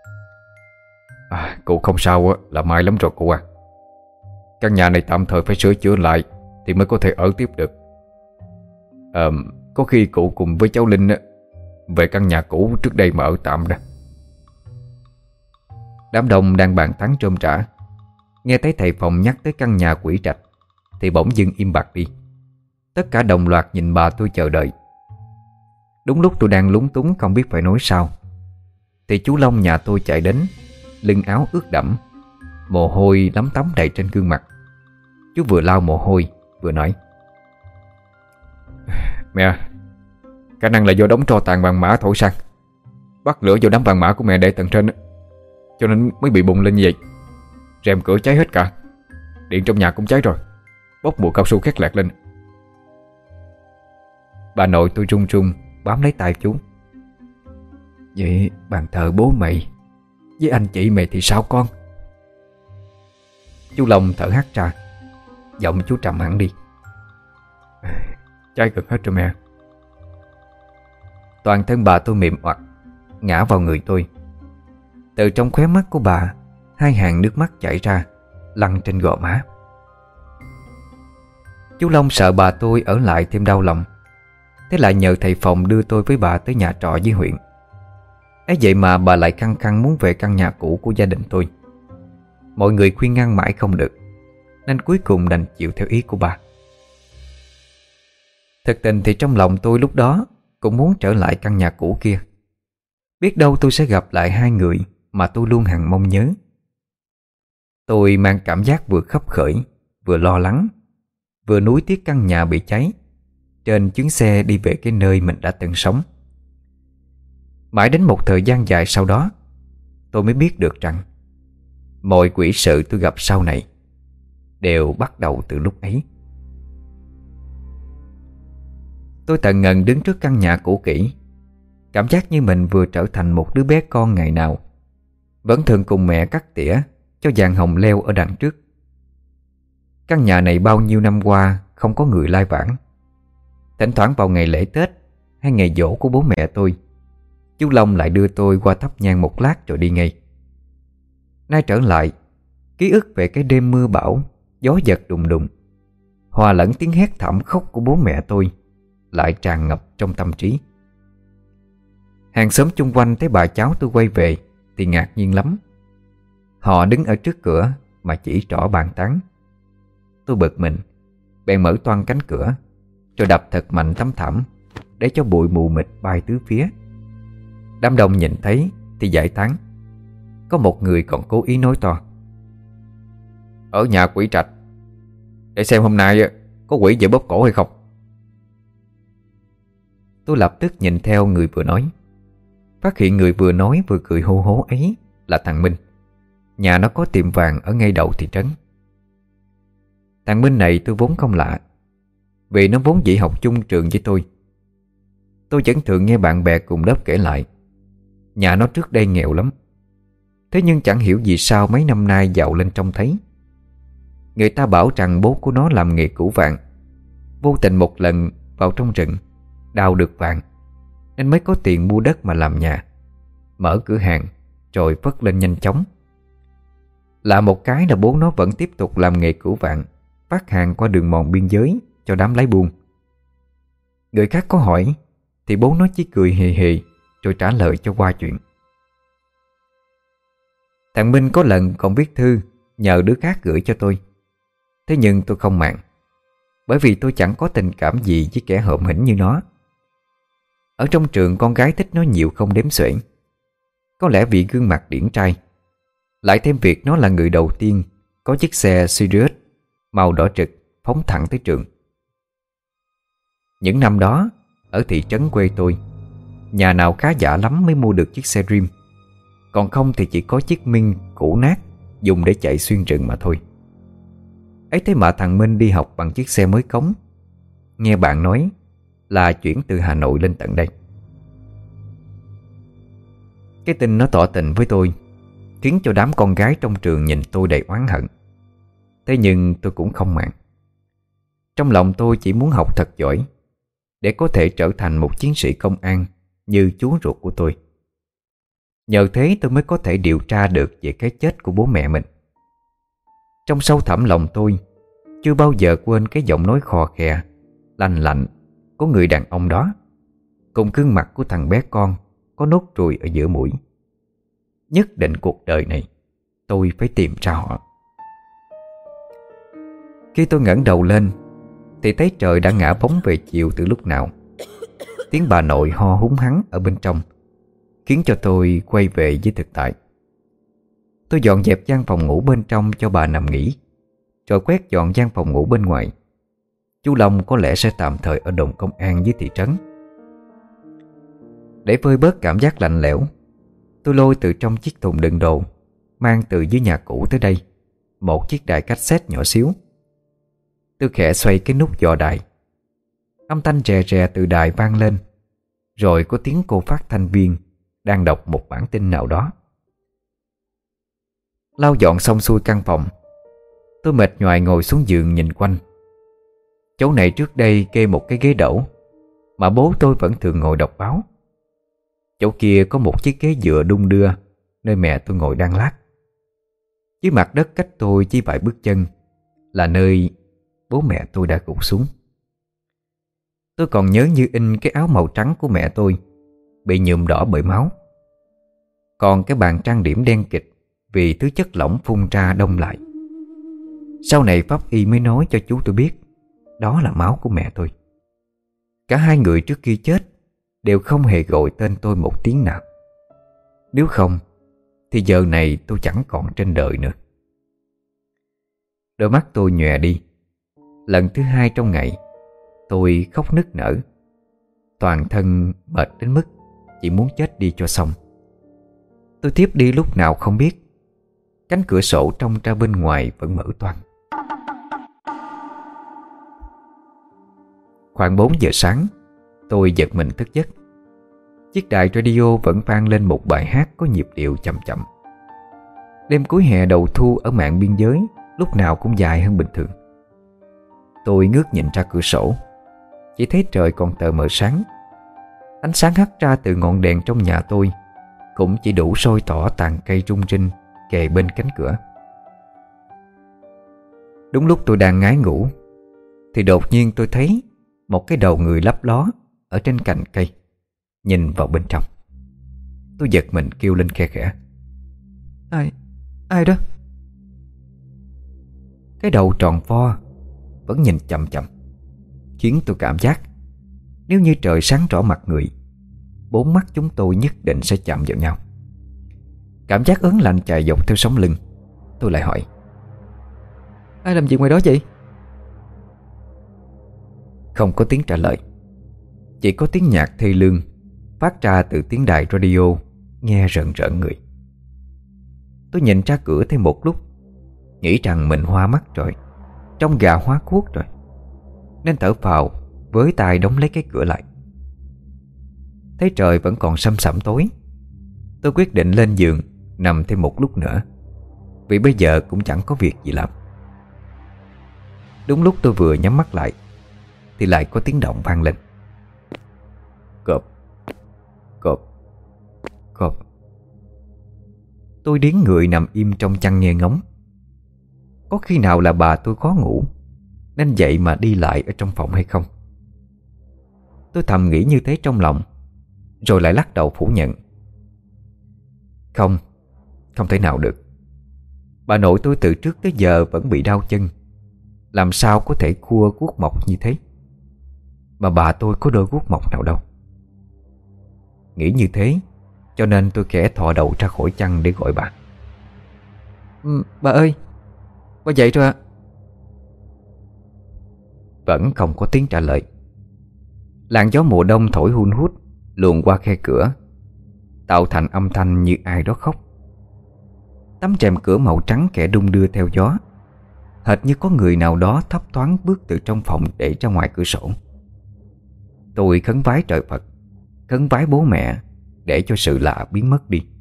à, Cụ không sao là may lắm rồi cụ à. Căn nhà này tạm thời phải sửa chữa lại thì mới có thể ở tiếp được. à, Có khi cụ cùng với cháu Linh về căn nhà cũ trước đây mà ở tạm đó. Đám đông đang bàn tán rôm rả, nghe thấy thầy phòng nhắc tới căn nhà quỷ trạch thì bỗng dưng im bặt đi. Tất cả đồng loạt nhìn bà tôi chờ đợi. Đúng lúc tôi đang lúng túng không biết phải nói sao, thì chú Long nhà tôi chạy đến, lưng áo ướt đẫm, mồ hôi lấm tấm đầy trên gương mặt. Chú vừa lau mồ hôi vừa nói: Mẹ, khả năng là do đống tro tàn vàng mã thổi sang, bắt lửa vô đám vàng mã của mẹ để tầng trên, cho nên mới bị bùng lên như vậy. Rèm cửa cháy hết cả, điện trong nhà cũng cháy rồi, bốc mùi cao su khét lẹt lên. Bà nội tôi run run bám lấy tay chú. Vậy bàn thờ bố mày với anh chị mày thì sao con? Chú Long thở hắt ra, giọng chú trầm hẳn đi. Cháy gần hết rồi mẹ. Toàn thân bà tôi mềm oặt, ngã vào người tôi. Từ trong khóe mắt của bà, hai hàng nước mắt chảy ra, lăn trên gò má. Chú Long sợ bà tôi ở lại thêm đau lòng, thế lại nhờ thầy phòng đưa tôi với bà tới nhà trọ dưới huyện. Ấy vậy mà bà lại khăng khăng muốn về căn nhà cũ của gia đình tôi. Mọi người khuyên ngăn mãi không được, nên cuối cùng đành chịu theo ý của bà. Thực tình thì trong lòng tôi lúc đó cũng muốn trở lại căn nhà cũ kia. Biết đâu tôi sẽ gặp lại hai người mà tôi luôn hằng mong nhớ. Tôi mang cảm giác vừa khấp khởi, vừa lo lắng, vừa nuối tiếc căn nhà bị cháy, trên chuyến xe đi về cái nơi mình đã từng sống. Mãi đến một thời gian dài sau đó, tôi mới biết được rằng mọi quỷ sự tôi gặp sau này đều bắt đầu từ lúc ấy. Tôi tận ngần đứng trước căn nhà cũ kỹ, cảm giác như mình vừa trở thành một đứa bé con ngày nào vẫn thường cùng mẹ cắt tỉa cho vàng hồng leo ở đằng trước. Căn nhà này bao nhiêu năm qua không có người lai vãng. Thỉnh thoảng vào ngày lễ Tết hay ngày giỗ của bố mẹ tôi, chú Long lại đưa tôi qua thắp nhang một lát rồi đi ngay. Nay trở lại, ký ức về cái đêm mưa bão, gió giật đùng đùng, hòa lẫn tiếng hét thảm khóc của bố mẹ tôi lại tràn ngập trong tâm trí. Hàng xóm chung quanh thấy bà cháu tôi quay về thì ngạc nhiên lắm. Họ đứng ở trước cửa mà chỉ trỏ bàn tán. Tôi bực mình, bèn mở toang cánh cửa rồi đập thật mạnh tấm thảm để cho bụi mù mịt bay tứ phía. Đám đông nhìn thấy thì giải tán. có một người còn cố ý nói to: "Ở nhà quỷ trạch, để xem hôm nay có quỷ về bóp cổ hay không." Tôi lập tức nhìn theo người vừa nói, phát hiện người vừa nói vừa cười hô hố ấy là thằng Minh. Nhà nó có tiệm vàng ở ngay đầu thị trấn. Thằng Minh này tôi vốn không lạ, vì nó vốn dĩ học chung trường với tôi. Tôi vẫn thường nghe bạn bè cùng lớp kể lại nhà nó trước đây nghèo lắm. Thế nhưng chẳng hiểu vì sao mấy năm nay giàu lên trông thấy. Người ta bảo rằng bố của nó làm nghề củ vàng, vô tình một lần vào trong rừng đào được vàng, nên mới có tiền mua đất mà làm nhà, mở cửa hàng, rồi phất lên nhanh chóng. Là một cái là bố nó vẫn tiếp tục làm nghề củ vàng, phát hàng qua đường mòn biên giới cho đám lái buôn. Người khác có hỏi thì bố nó chỉ cười hề hề rồi trả lời cho qua chuyện. Thằng Minh có lần còn viết thư nhờ đứa khác gửi cho tôi. Thế nhưng tôi không màng, bởi vì tôi chẳng có tình cảm gì với kẻ hợm hĩnh như nó. Ở trong trường con gái thích nó nhiều không đếm xuể. Có lẽ vì gương mặt điển trai, lại thêm việc nó là người đầu tiên có chiếc xe Sirius màu đỏ trực phóng thẳng tới trường. Những năm đó, ở thị trấn quê tôi, nhà nào khá giả lắm mới mua được chiếc xe Dream, còn không thì chỉ có chiếc Minh cũ nát dùng để chạy xuyên rừng mà thôi. Ấy thế mà thằng Minh đi học bằng chiếc xe mới cống. Nghe bạn nói là chuyển từ Hà Nội lên tận đây. Cái tin nó tỏ tình với tôi khiến cho đám con gái trong trường nhìn tôi đầy oán hận. Thế nhưng tôi cũng không màng. Trong lòng tôi chỉ muốn học thật giỏi để có thể trở thành một chiến sĩ công an như chú ruột của tôi. Nhờ thế tôi mới có thể điều tra được về cái chết của bố mẹ mình. Trong sâu thẳm lòng tôi chưa bao giờ quên cái giọng nói khò khè, lanh lạnh của người đàn ông đó, cùng gương mặt của thằng bé con có nốt ruồi ở giữa mũi. Nhất định cuộc đời này tôi phải tìm ra họ. Khi tôi ngẩng đầu lên thì thấy trời đã ngả bóng về chiều từ lúc nào. Tiếng bà nội ho húng hắng ở bên trong khiến cho tôi quay về với thực tại. Tôi dọn dẹp gian phòng ngủ bên trong cho bà nằm nghỉ, rồi quét dọn gian phòng ngủ bên ngoài. Chú Long có lẽ sẽ tạm thời ở đồn công an dưới thị trấn. Để vơi bớt cảm giác lạnh lẽo, tôi lôi từ trong chiếc thùng đựng đồ mang từ dưới nhà cũ tới đây một chiếc đài cassette nhỏ xíu. Tôi khẽ xoay cái nút dò đài. Âm thanh rè rè từ đài vang lên, rồi có tiếng cô phát thanh viên đang đọc một bản tin nào đó. Lau dọn xong xuôi căn phòng, tôi mệt nhoài ngồi xuống giường nhìn quanh. Chỗ này trước đây kê một cái ghế đẩu mà bố tôi vẫn thường ngồi đọc báo. Chỗ kia có một chiếc ghế dựa đung đưa nơi mẹ tôi ngồi đan lát. Dưới mặt đất cách tôi chỉ vài bước chân là nơi bố mẹ tôi đã gục xuống. Tôi còn nhớ như in cái áo màu trắng của mẹ tôi bị nhuộm đỏ bởi máu. Còn cái bàn trang điểm đen kịt vì thứ chất lỏng phun ra đông lại. Sau này pháp y mới nói cho chú tôi biết đó là máu của mẹ tôi. Cả hai người trước khi chết đều không hề gọi tên tôi một tiếng nào. Nếu không thì giờ này tôi chẳng còn trên đời nữa. Đôi mắt tôi nhòe đi. Lần thứ hai trong ngày, tôi khóc nức nở. Toàn thân mệt đến mức chỉ muốn chết đi cho xong. Tôi thiếp đi lúc nào không biết. Cánh cửa sổ trông ra bên ngoài vẫn mở toang. Khoảng bốn giờ sáng, tôi giật mình thức giấc. Chiếc đài radio vẫn vang lên một bài hát có nhịp điệu chậm chậm. Đêm cuối hè đầu thu ở mạn biên giới lúc nào cũng dài hơn bình thường. Tôi ngước nhìn ra cửa sổ, chỉ thấy trời còn tờ mờ sáng. Ánh sáng hắt ra từ ngọn đèn trong nhà tôi cũng chỉ đủ soi tỏ tàn cây rung rinh kề bên cánh cửa. Đúng lúc tôi đang ngái ngủ thì đột nhiên tôi thấy một cái đầu người lấp ló ở trên cành cây nhìn vào bên trong. Tôi giật mình kêu lên khe khẽ: Ai? Ai đó? Cái đầu tròn vo vẫn nhìn chằm chằm, khiến tôi cảm giác nếu như trời sáng rõ mặt người, bốn mắt chúng tôi nhất định sẽ chạm vào nhau. Cảm giác ớn lạnh chạy dọc theo sống lưng. Tôi lại hỏi: Ai làm gì ngoài đó vậy? Không có tiếng trả lời. Chỉ có tiếng nhạc thê lương phát ra từ tiếng đài radio, nghe rợn rợn người. Tôi nhìn ra cửa thêm một lúc, nghĩ rằng mình hoa mắt rồi, trông gà hóa cuốc rồi, nên thở phào với tay đóng lấy cái cửa lại. Thấy trời vẫn còn săm sẩm tối, tôi quyết định lên giường nằm thêm một lúc nữa, vì bây giờ cũng chẳng có việc gì làm. Đúng lúc tôi vừa nhắm mắt lại thì lại có tiếng động vang lên. Cộp, cộp, cộp. Tôi điếng người nằm im trong chăn nghe ngóng. Có khi nào là bà tôi khó ngủ nên dậy mà đi lại ở trong phòng hay không? Tôi thầm nghĩ như thế trong lòng, rồi lại lắc đầu phủ nhận. Không, không thể nào được. Bà nội tôi từ trước tới giờ vẫn bị đau chân, làm sao có thể khua guốc mộc như thế? Mà bà tôi có đôi guốc mộc nào đâu. Nghĩ như thế, cho nên tôi khẽ thò đầu ra khỏi chăn để gọi bà. ừ, Bà ơi, bà dậy rồi ạ. Vẫn không có tiếng trả lời. Làn gió mùa đông thổi hun hút luồn qua khe cửa, tạo thành âm thanh như ai đó khóc. Tấm rèm cửa màu trắng khẽ đung đưa theo gió, hệt như có người nào đó thấp thoáng bước từ trong phòng để ra ngoài cửa sổ. Tôi khấn vái trời Phật, khấn vái bố mẹ để cho sự lạ biến mất đi.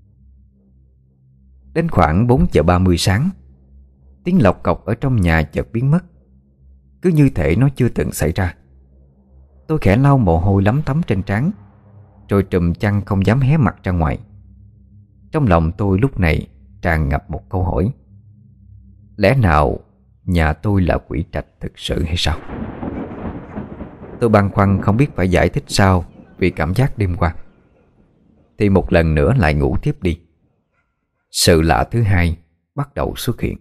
Đến khoảng bốn giờ ba mươi sáng, tiếng lộc cọc ở trong nhà chợt biến mất, cứ như thể nó chưa từng xảy ra. Tôi khẽ lau mồ hôi lấm tấm trên trán, rồi trùm chăn không dám hé mặt ra ngoài. Trong lòng tôi lúc này tràn ngập một câu hỏi: lẽ nào nhà tôi là quỷ trạch thực sự hay sao? Tôi băn khoăn không biết phải giải thích sao vì cảm giác đêm qua, thì một lần nữa lại ngủ tiếp đi. Sự lạ thứ hai bắt đầu xuất hiện.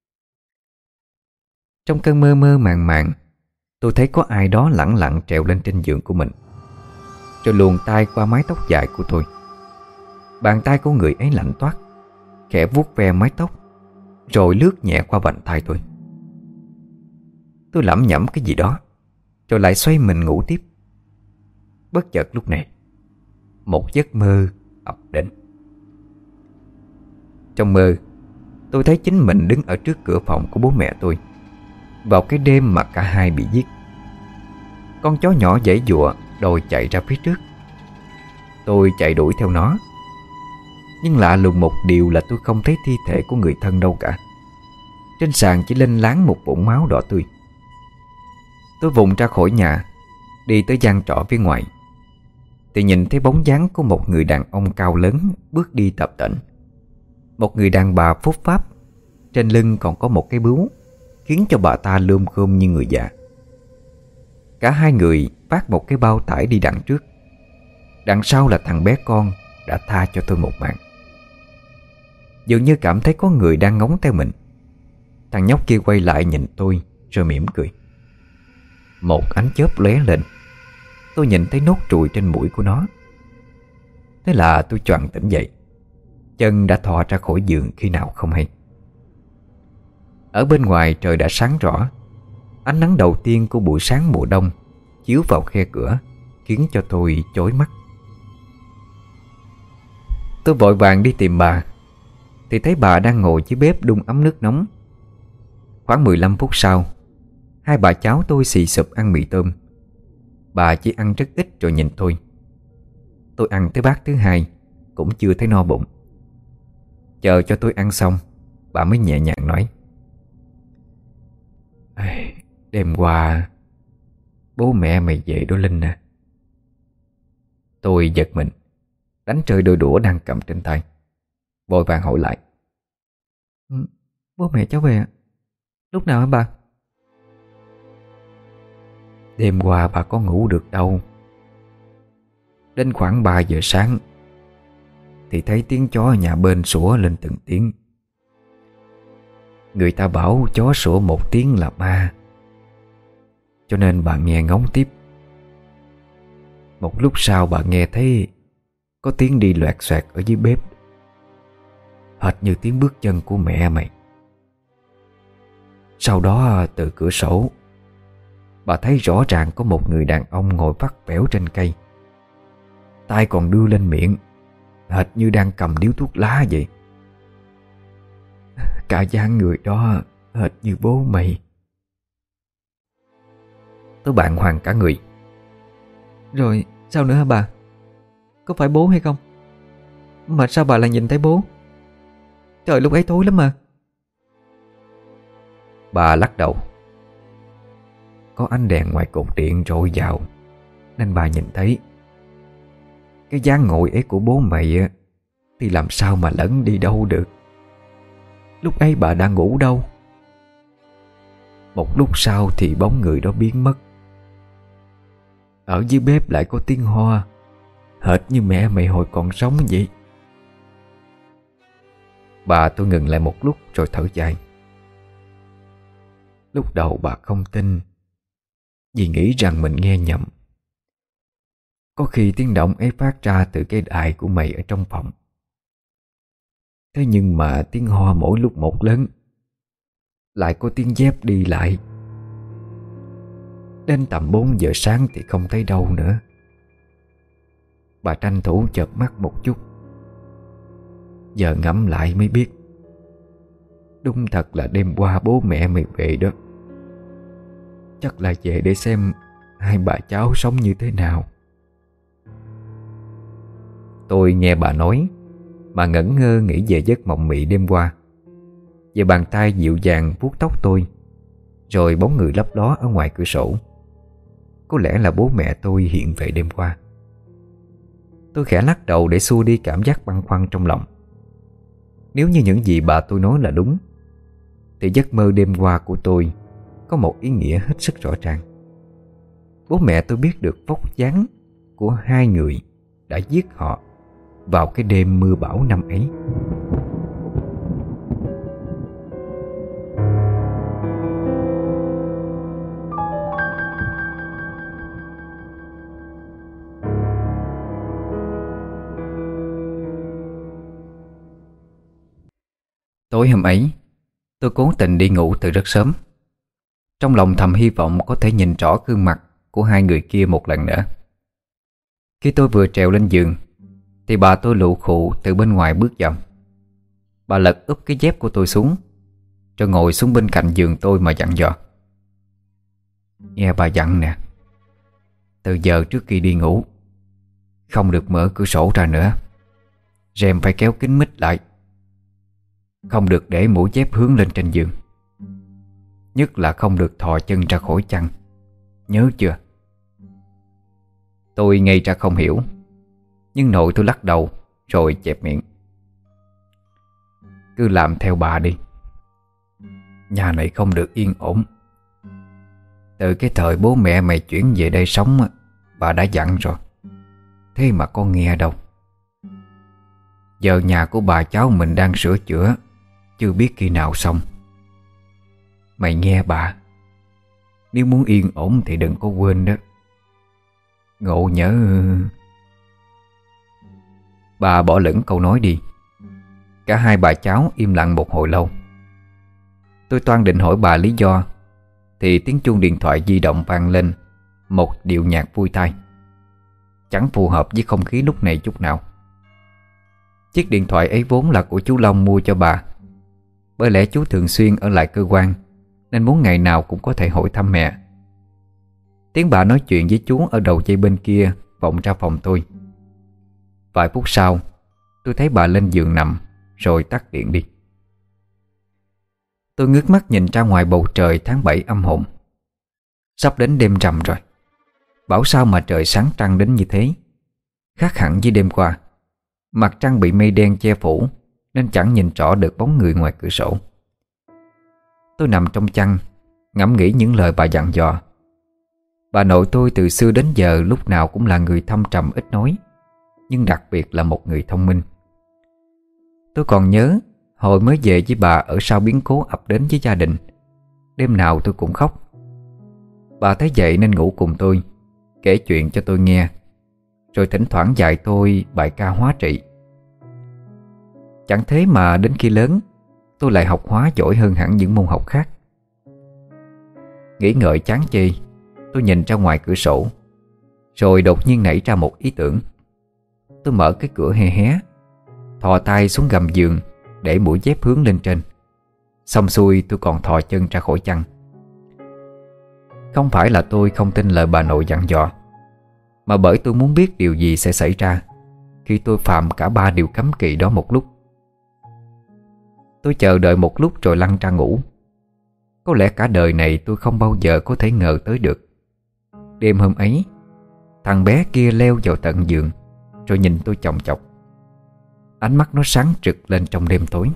Trong cơn mơ mơ màng màng, tôi thấy có ai đó lẳng lặng trèo lên trên giường của mình, rồi luồn tay qua mái tóc dài của tôi. Bàn tay của người ấy lạnh toát, khẽ vuốt ve mái tóc, rồi lướt nhẹ qua vành tai tôi. Tôi lẩm nhẩm cái gì đó, rồi lại xoay mình ngủ tiếp. Bất chợt lúc này, một giấc mơ ập đến. Trong mơ, tôi thấy chính mình đứng ở trước cửa phòng của bố mẹ tôi vào cái đêm mà cả hai bị giết. Con chó nhỏ giãy giụa đòi chạy ra phía trước. Tôi chạy đuổi theo nó, nhưng lạ lùng một điều là tôi không thấy thi thể của người thân đâu cả. Trên sàn chỉ lênh láng một vũng máu đỏ tươi. Tôi vùng ra khỏi nhà, đi tới gian trọ phía ngoài, thì nhìn thấy bóng dáng của một người đàn ông cao lớn bước đi tập tễnh. Một người đàn bà phúc pháp, trên lưng còn có một cái bướu, khiến cho bà ta lươm khôm như người già. Cả hai người vác một cái bao tải đi đằng trước. Đằng sau là thằng bé con đã tha cho tôi một mạng. Dường như cảm thấy có người đang ngóng theo mình, thằng nhóc kia quay lại nhìn tôi rồi mỉm cười. Một ánh chớp lóe lên, tôi nhìn thấy nốt ruồi trên mũi của nó. Thế là tôi choàng tỉnh dậy, chân đã thò ra khỏi giường khi nào không hay. Ở bên ngoài trời đã sáng rõ. Ánh nắng đầu tiên của buổi sáng mùa đông chiếu vào khe cửa, khiến cho tôi chói mắt. Tôi vội vàng đi tìm bà, thì thấy bà đang ngồi dưới bếp đun ấm nước nóng. Khoảng mười lăm phút sau, hai bà cháu tôi xì sụp ăn mì tôm. Bà chỉ ăn rất ít rồi nhìn tôi. Tôi ăn tới bát thứ hai cũng chưa thấy no bụng. Chờ cho tôi ăn xong, bà mới nhẹ nhàng nói: đêm qua bố mẹ mày về đó Linh à. Tôi giật mình, đánh rơi đôi đũa đang cầm trên tay, vội vàng hỏi lại: ừ, Bố mẹ cháu về ạ. Lúc nào hả bà? Đêm qua bà có ngủ được đâu. Đến khoảng ba giờ sáng thì thấy tiếng chó ở nhà bên sủa lên từng tiếng. Người ta bảo chó sủa một tiếng là ma, cho nên bà nghe ngóng tiếp. Một lúc sau bà nghe thấy có tiếng đi loẹt xoẹt ở dưới bếp. hệt như tiếng bước chân của mẹ mày. Sau đó từ cửa sổ, bà thấy rõ ràng có một người đàn ông ngồi vắt vẻo trên cây, tay còn đưa lên miệng, hệt như đang cầm điếu thuốc lá vậy. Cả dáng người đó hệt như bố mày. Tôi bàng hoàng cả người. Rồi sao nữa hả bà? Có phải bố hay không? Mà sao bà lại nhìn thấy bố? Trời lúc ấy tối lắm mà. Bà lắc đầu. Có ánh đèn ngoài cột điện rọi vào nên bà nhìn thấy. Cái dáng ngồi ấy của bố mày á, thì làm sao mà lẫn đi đâu được. Lúc ấy bà đang ngủ đâu. Một lúc sau thì bóng người đó biến mất. Ở dưới bếp lại có tiếng ho, hệt như mẹ mày hồi còn sống vậy. Bà tôi ngừng lại một lúc rồi thở dài. Lúc đầu bà không tin, vì nghĩ rằng mình nghe nhầm. Có khi tiếng động ấy phát ra từ cái đài của mày ở trong phòng. Thế nhưng mà tiếng ho mỗi lúc một lớn, lại có tiếng dép đi lại. Đến tầm bốn giờ sáng thì không thấy đâu nữa. Bà tranh thủ chợp mắt một chút. Giờ ngẫm lại mới biết, đúng thật là đêm qua bố mẹ mày về đó. Chắc là về để xem hai bà cháu sống như thế nào. Tôi nghe bà nói mà ngẩn ngơ nghĩ về giấc mộng mị đêm qua, về bàn tay dịu dàng vuốt tóc tôi, rồi bóng người lấp ló ở ngoài cửa sổ. Có lẽ là bố mẹ tôi hiện về đêm qua. Tôi khẽ lắc đầu để xua đi cảm giác băn khoăn trong lòng. Nếu như những gì bà tôi nói là đúng, thì giấc mơ đêm qua của tôi có một ý nghĩa hết sức rõ ràng. Bố mẹ tôi biết được vóc dáng của hai người đã giết họ vào cái đêm mưa bão năm ấy. Tối hôm ấy, tôi cố tình đi ngủ từ rất sớm, trong lòng thầm hy vọng có thể nhìn rõ gương mặt của hai người kia một lần nữa. Khi tôi vừa trèo lên giường thì bà tôi lụ khụ từ bên ngoài bước vào. Bà lật úp cái dép của tôi xuống, rồi ngồi xuống bên cạnh giường tôi mà dặn dò. Nghe bà dặn nè, từ giờ trước khi đi ngủ không được mở cửa sổ ra nữa, rèm phải kéo kín mít lại, không được để mũi dép hướng lên trên giường, nhất là không được thò chân ra khỏi chăn. Nhớ chưa? Tôi ngây ra không hiểu, nhưng nội tôi lắc đầu rồi chẹp miệng. Cứ làm theo bà đi. Nhà này không được yên ổn. Từ cái thời bố mẹ mày chuyển về đây sống, bà đã dặn rồi, thế mà con nghe đâu. Giờ nhà của bà cháu mình đang sửa chữa, chưa biết khi nào xong. Mày nghe bà, nếu muốn yên ổn thì đừng có quên đó. Ngộ nhỡ. Bà bỏ lửng câu nói đi. Cả hai bà cháu im lặng một hồi lâu. Tôi toan định hỏi bà lý do, thì tiếng chuông điện thoại di động vang lên, một điệu nhạc vui tai, chẳng phù hợp với không khí lúc này chút nào. Chiếc điện thoại ấy vốn là của chú Long mua cho bà, bởi lẽ chú thường xuyên ở lại cơ quan, nên muốn ngày nào cũng có thể hỏi thăm mẹ. Tiếng bà nói chuyện với chú ở đầu dây bên kia vọng ra phòng tôi. Vài phút sau, tôi thấy bà lên giường nằm rồi tắt điện đi. Tôi ngước mắt nhìn ra ngoài bầu trời tháng bảy âm hồn. Sắp đến đêm rằm rồi. Bảo sao mà trời sáng trăng đến như thế. Khác hẳn với đêm qua, mặt trăng bị mây đen che phủ nên chẳng nhìn rõ được bóng người ngoài cửa sổ. Tôi nằm trong chăn, ngẫm nghĩ những lời bà dặn dò. Bà nội tôi từ xưa đến giờ lúc nào cũng là người thâm trầm ít nói, nhưng đặc biệt là một người thông minh. Tôi còn nhớ hồi mới về với bà ở sau biến cố ập đến với gia đình, đêm nào tôi cũng khóc. Bà thấy vậy nên ngủ cùng tôi, kể chuyện cho tôi nghe, rồi thỉnh thoảng dạy tôi bài ca hóa trị. Chẳng thế mà đến khi lớn tôi lại học hóa giỏi hơn hẳn những môn học khác. Nghĩ ngợi chán chê, tôi nhìn ra ngoài cửa sổ, rồi đột nhiên nảy ra một ý tưởng. Tôi mở cái cửa hé hé, thò tay xuống gầm giường để mũi dép hướng lên trên. Xong xuôi tôi còn thò chân ra khỏi chăn. Không phải là tôi không tin lời bà nội dặn dò, mà bởi tôi muốn biết điều gì sẽ xảy ra khi tôi phạm cả ba điều cấm kỵ đó một lúc. Tôi chờ đợi một lúc rồi lăn ra ngủ. Có lẽ cả đời này tôi không bao giờ có thể ngờ tới được. Đêm hôm ấy, thằng bé kia leo vào tận giường rồi nhìn tôi chòng chọc. Ánh mắt nó sáng rực lên trong đêm tối.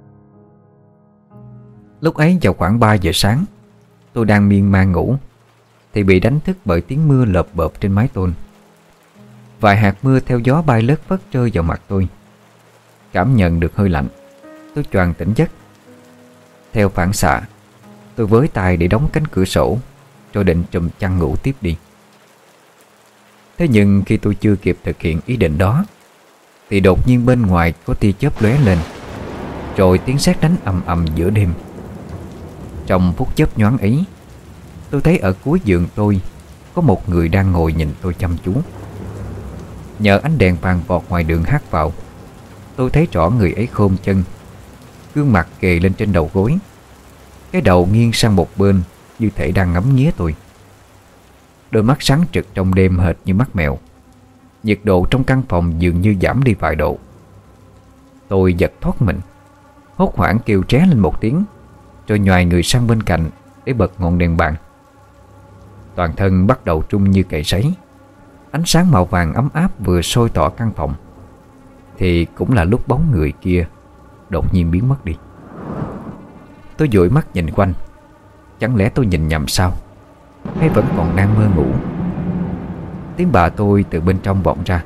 Lúc ấy vào khoảng ba giờ sáng, tôi đang miên man ngủ thì bị đánh thức bởi tiếng mưa lợp bợp trên mái tôn. Vài hạt mưa theo gió bay lất phất rơi vào mặt tôi. Cảm nhận được hơi lạnh, tôi choàng tỉnh giấc. Theo phản xạ, tôi với tay để đóng cánh cửa sổ, rồi định trùm chăn ngủ tiếp đi. Thế nhưng khi tôi chưa kịp thực hiện ý định đó thì đột nhiên bên ngoài có tia chớp lóe lên, rồi tiếng sét đánh ầm ầm giữa đêm. Trong phút chớp nhoáng ấy, tôi thấy ở cuối giường tôi có một người đang ngồi nhìn tôi chăm chú. Nhờ ánh đèn vàng vọt ngoài đường hắt vào, tôi thấy rõ người ấy khom chân, gương mặt kề lên trên đầu gối, cái đầu nghiêng sang một bên như thể đang ngắm nghía tôi. Đôi mắt sáng trực trong đêm hệt như mắt mèo. Nhiệt độ trong căn phòng dường như giảm đi vài độ. Tôi giật thoát mình, hốt hoảng kêu tré lên một tiếng, rồi nhoài người sang bên cạnh để bật ngọn đèn bàn. Toàn thân bắt đầu trung như cầy sấy. Ánh sáng màu vàng ấm áp vừa soi tỏ căn phòng thì cũng là lúc bóng người kia đột nhiên biến mất đi. Tôi dụi mắt nhìn quanh. Chẳng lẽ tôi nhìn nhầm sao, hay vẫn còn đang mơ ngủ? Tiếng bà tôi từ bên trong vọng ra.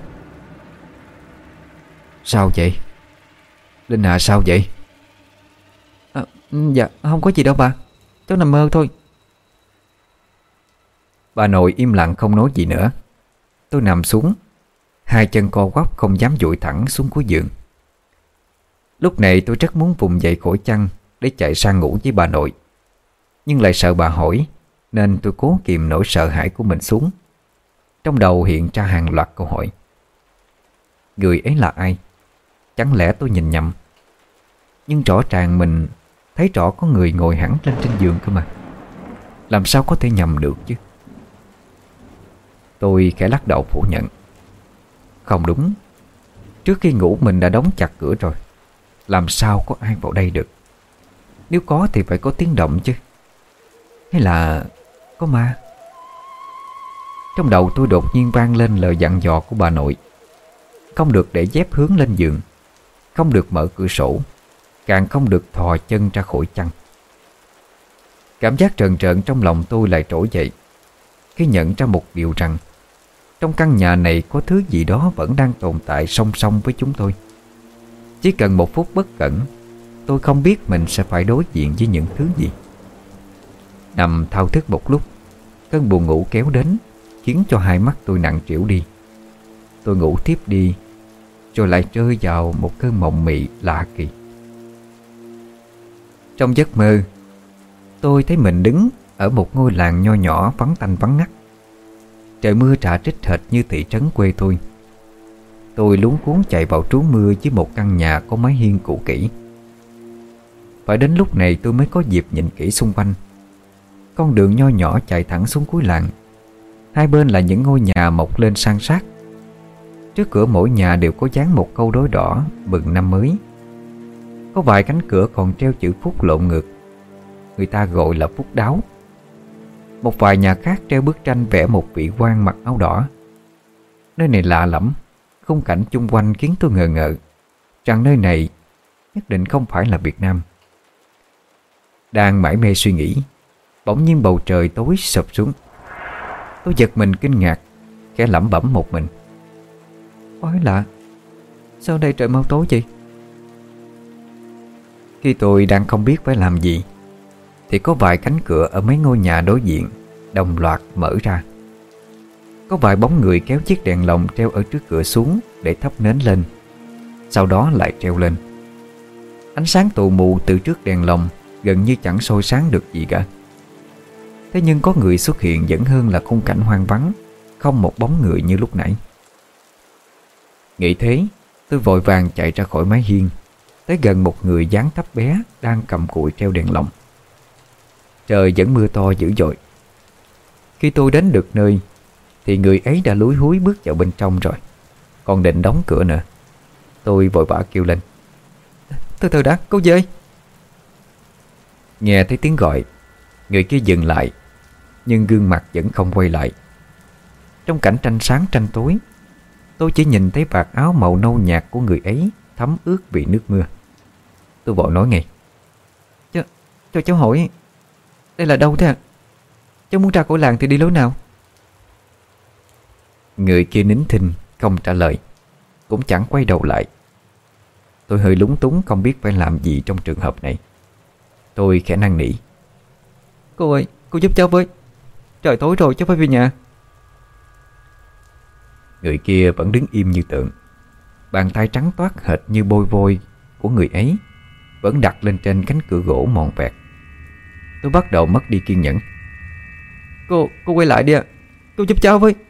Sao vậy? Linh Hà sao vậy? À, dạ không có gì đâu bà, cháu nằm mơ thôi. Bà nội im lặng không nói gì nữa. Tôi nằm xuống, hai chân co quắp không dám dụi thẳng xuống cuối giường. Lúc này tôi rất muốn vùng dậy khỏi chăn để chạy sang ngủ với bà nội, nhưng lại sợ bà hỏi, nên tôi cố kìm nỗi sợ hãi của mình xuống. Trong đầu hiện ra hàng loạt câu hỏi. Người ấy là ai? Chẳng lẽ tôi nhìn nhầm? Nhưng rõ ràng mình thấy rõ có người ngồi hẳn lên trên giường cơ mà. Làm sao có thể nhầm được chứ? Tôi khẽ lắc đầu phủ nhận. Không đúng, trước khi ngủ mình đã đóng chặt cửa rồi, làm sao có ai vào đây được? Nếu có thì phải có tiếng động chứ. Hay là có ma? Trong đầu tôi đột nhiên vang lên lời dặn dò của bà nội. Không được để dép hướng lên giường, không được mở cửa sổ, càng không được thò chân ra khỏi chăn. Cảm giác trờn trợn trong lòng tôi lại trỗi dậy khi nhận ra một điều rằng trong căn nhà này có thứ gì đó vẫn đang tồn tại song song với chúng tôi. Chỉ cần một phút bất cẩn, tôi không biết mình sẽ phải đối diện với những thứ gì. Nằm thao thức một lúc, cơn buồn ngủ kéo đến, khiến cho hai mắt tôi nặng trĩu đi. Tôi ngủ tiếp đi, rồi lại rơi vào một cơn mộng mị lạ kỳ. Trong giấc mơ, tôi thấy mình đứng ở một ngôi làng nho nhỏ vắng tanh vắng ngắt. Trời mưa rả rích hệt như thị trấn quê tôi. Tôi luống cuống chạy vào trú mưa với một căn nhà có mái hiên cũ kỹ. Phải đến lúc này tôi mới có dịp nhìn kỹ xung quanh. Con đường nho nhỏ chạy thẳng xuống cuối làng. Hai bên là những ngôi nhà mọc lên san sát. Trước cửa mỗi nhà đều có dán một câu đối đỏ mừng năm mới. Có vài cánh cửa còn treo chữ phúc lộn ngược, người ta gọi là phúc đáo. Một vài nhà khác treo bức tranh vẽ một vị quan mặc áo đỏ. Nơi này lạ lẫm, khung cảnh chung quanh khiến tôi ngờ ngợ rằng nơi này nhất định không phải là Việt Nam. Đang mải mê suy nghĩ, bỗng nhiên bầu trời tối sập xuống. Tôi giật mình kinh ngạc, khẽ lẩm bẩm một mình. Quái lạ, sao đây trời mau tối vậy? Khi tôi đang không biết phải làm gì thì có vài cánh cửa ở mấy ngôi nhà đối diện đồng loạt mở ra. Có vài bóng người kéo chiếc đèn lồng treo ở trước cửa xuống để thắp nến lên, sau đó lại treo lên. Ánh sáng tù mù từ trước đèn lồng gần như chẳng soi sáng được gì cả. Thế nhưng có người xuất hiện vẫn hơn là khung cảnh hoang vắng, không một bóng người như lúc nãy. Nghĩ thế, tôi vội vàng chạy ra khỏi mái hiên, tới gần một người dáng thấp bé đang cầm cụi treo đèn lồng. Trời vẫn mưa to dữ dội. Khi tôi đến được nơi thì người ấy đã lúi húi bước vào bên trong rồi, còn định đóng cửa nữa. Tôi vội vã kêu lên: Từ từ đã, cô dì ơi. Nghe thấy tiếng gọi, người kia dừng lại, nhưng gương mặt vẫn không quay lại. Trong cảnh tranh sáng tranh tối, tôi chỉ nhìn thấy vạt áo màu nâu nhạt của người ấy thấm ướt vì nước mưa. Tôi vội nói ngay: Cho, cho cháu hỏi, đây là đâu thế ạ? Cháu muốn ra khỏi làng thì đi lối nào? Người kia nín thinh không trả lời, cũng chẳng quay đầu lại. Tôi hơi lúng túng không biết phải làm gì trong trường hợp này. Tôi khẽ năn nỉ: Cô ơi, cô giúp cháu với. Trời tối rồi, cháu phải về nhà. Người kia vẫn đứng im như tượng. Bàn tay trắng toát hệt như bôi vôi của người ấy vẫn đặt lên trên cánh cửa gỗ mòn vẹt. Tôi bắt đầu mất đi kiên nhẫn. Cô, cô quay lại đi ạ. Cô giúp cháu với.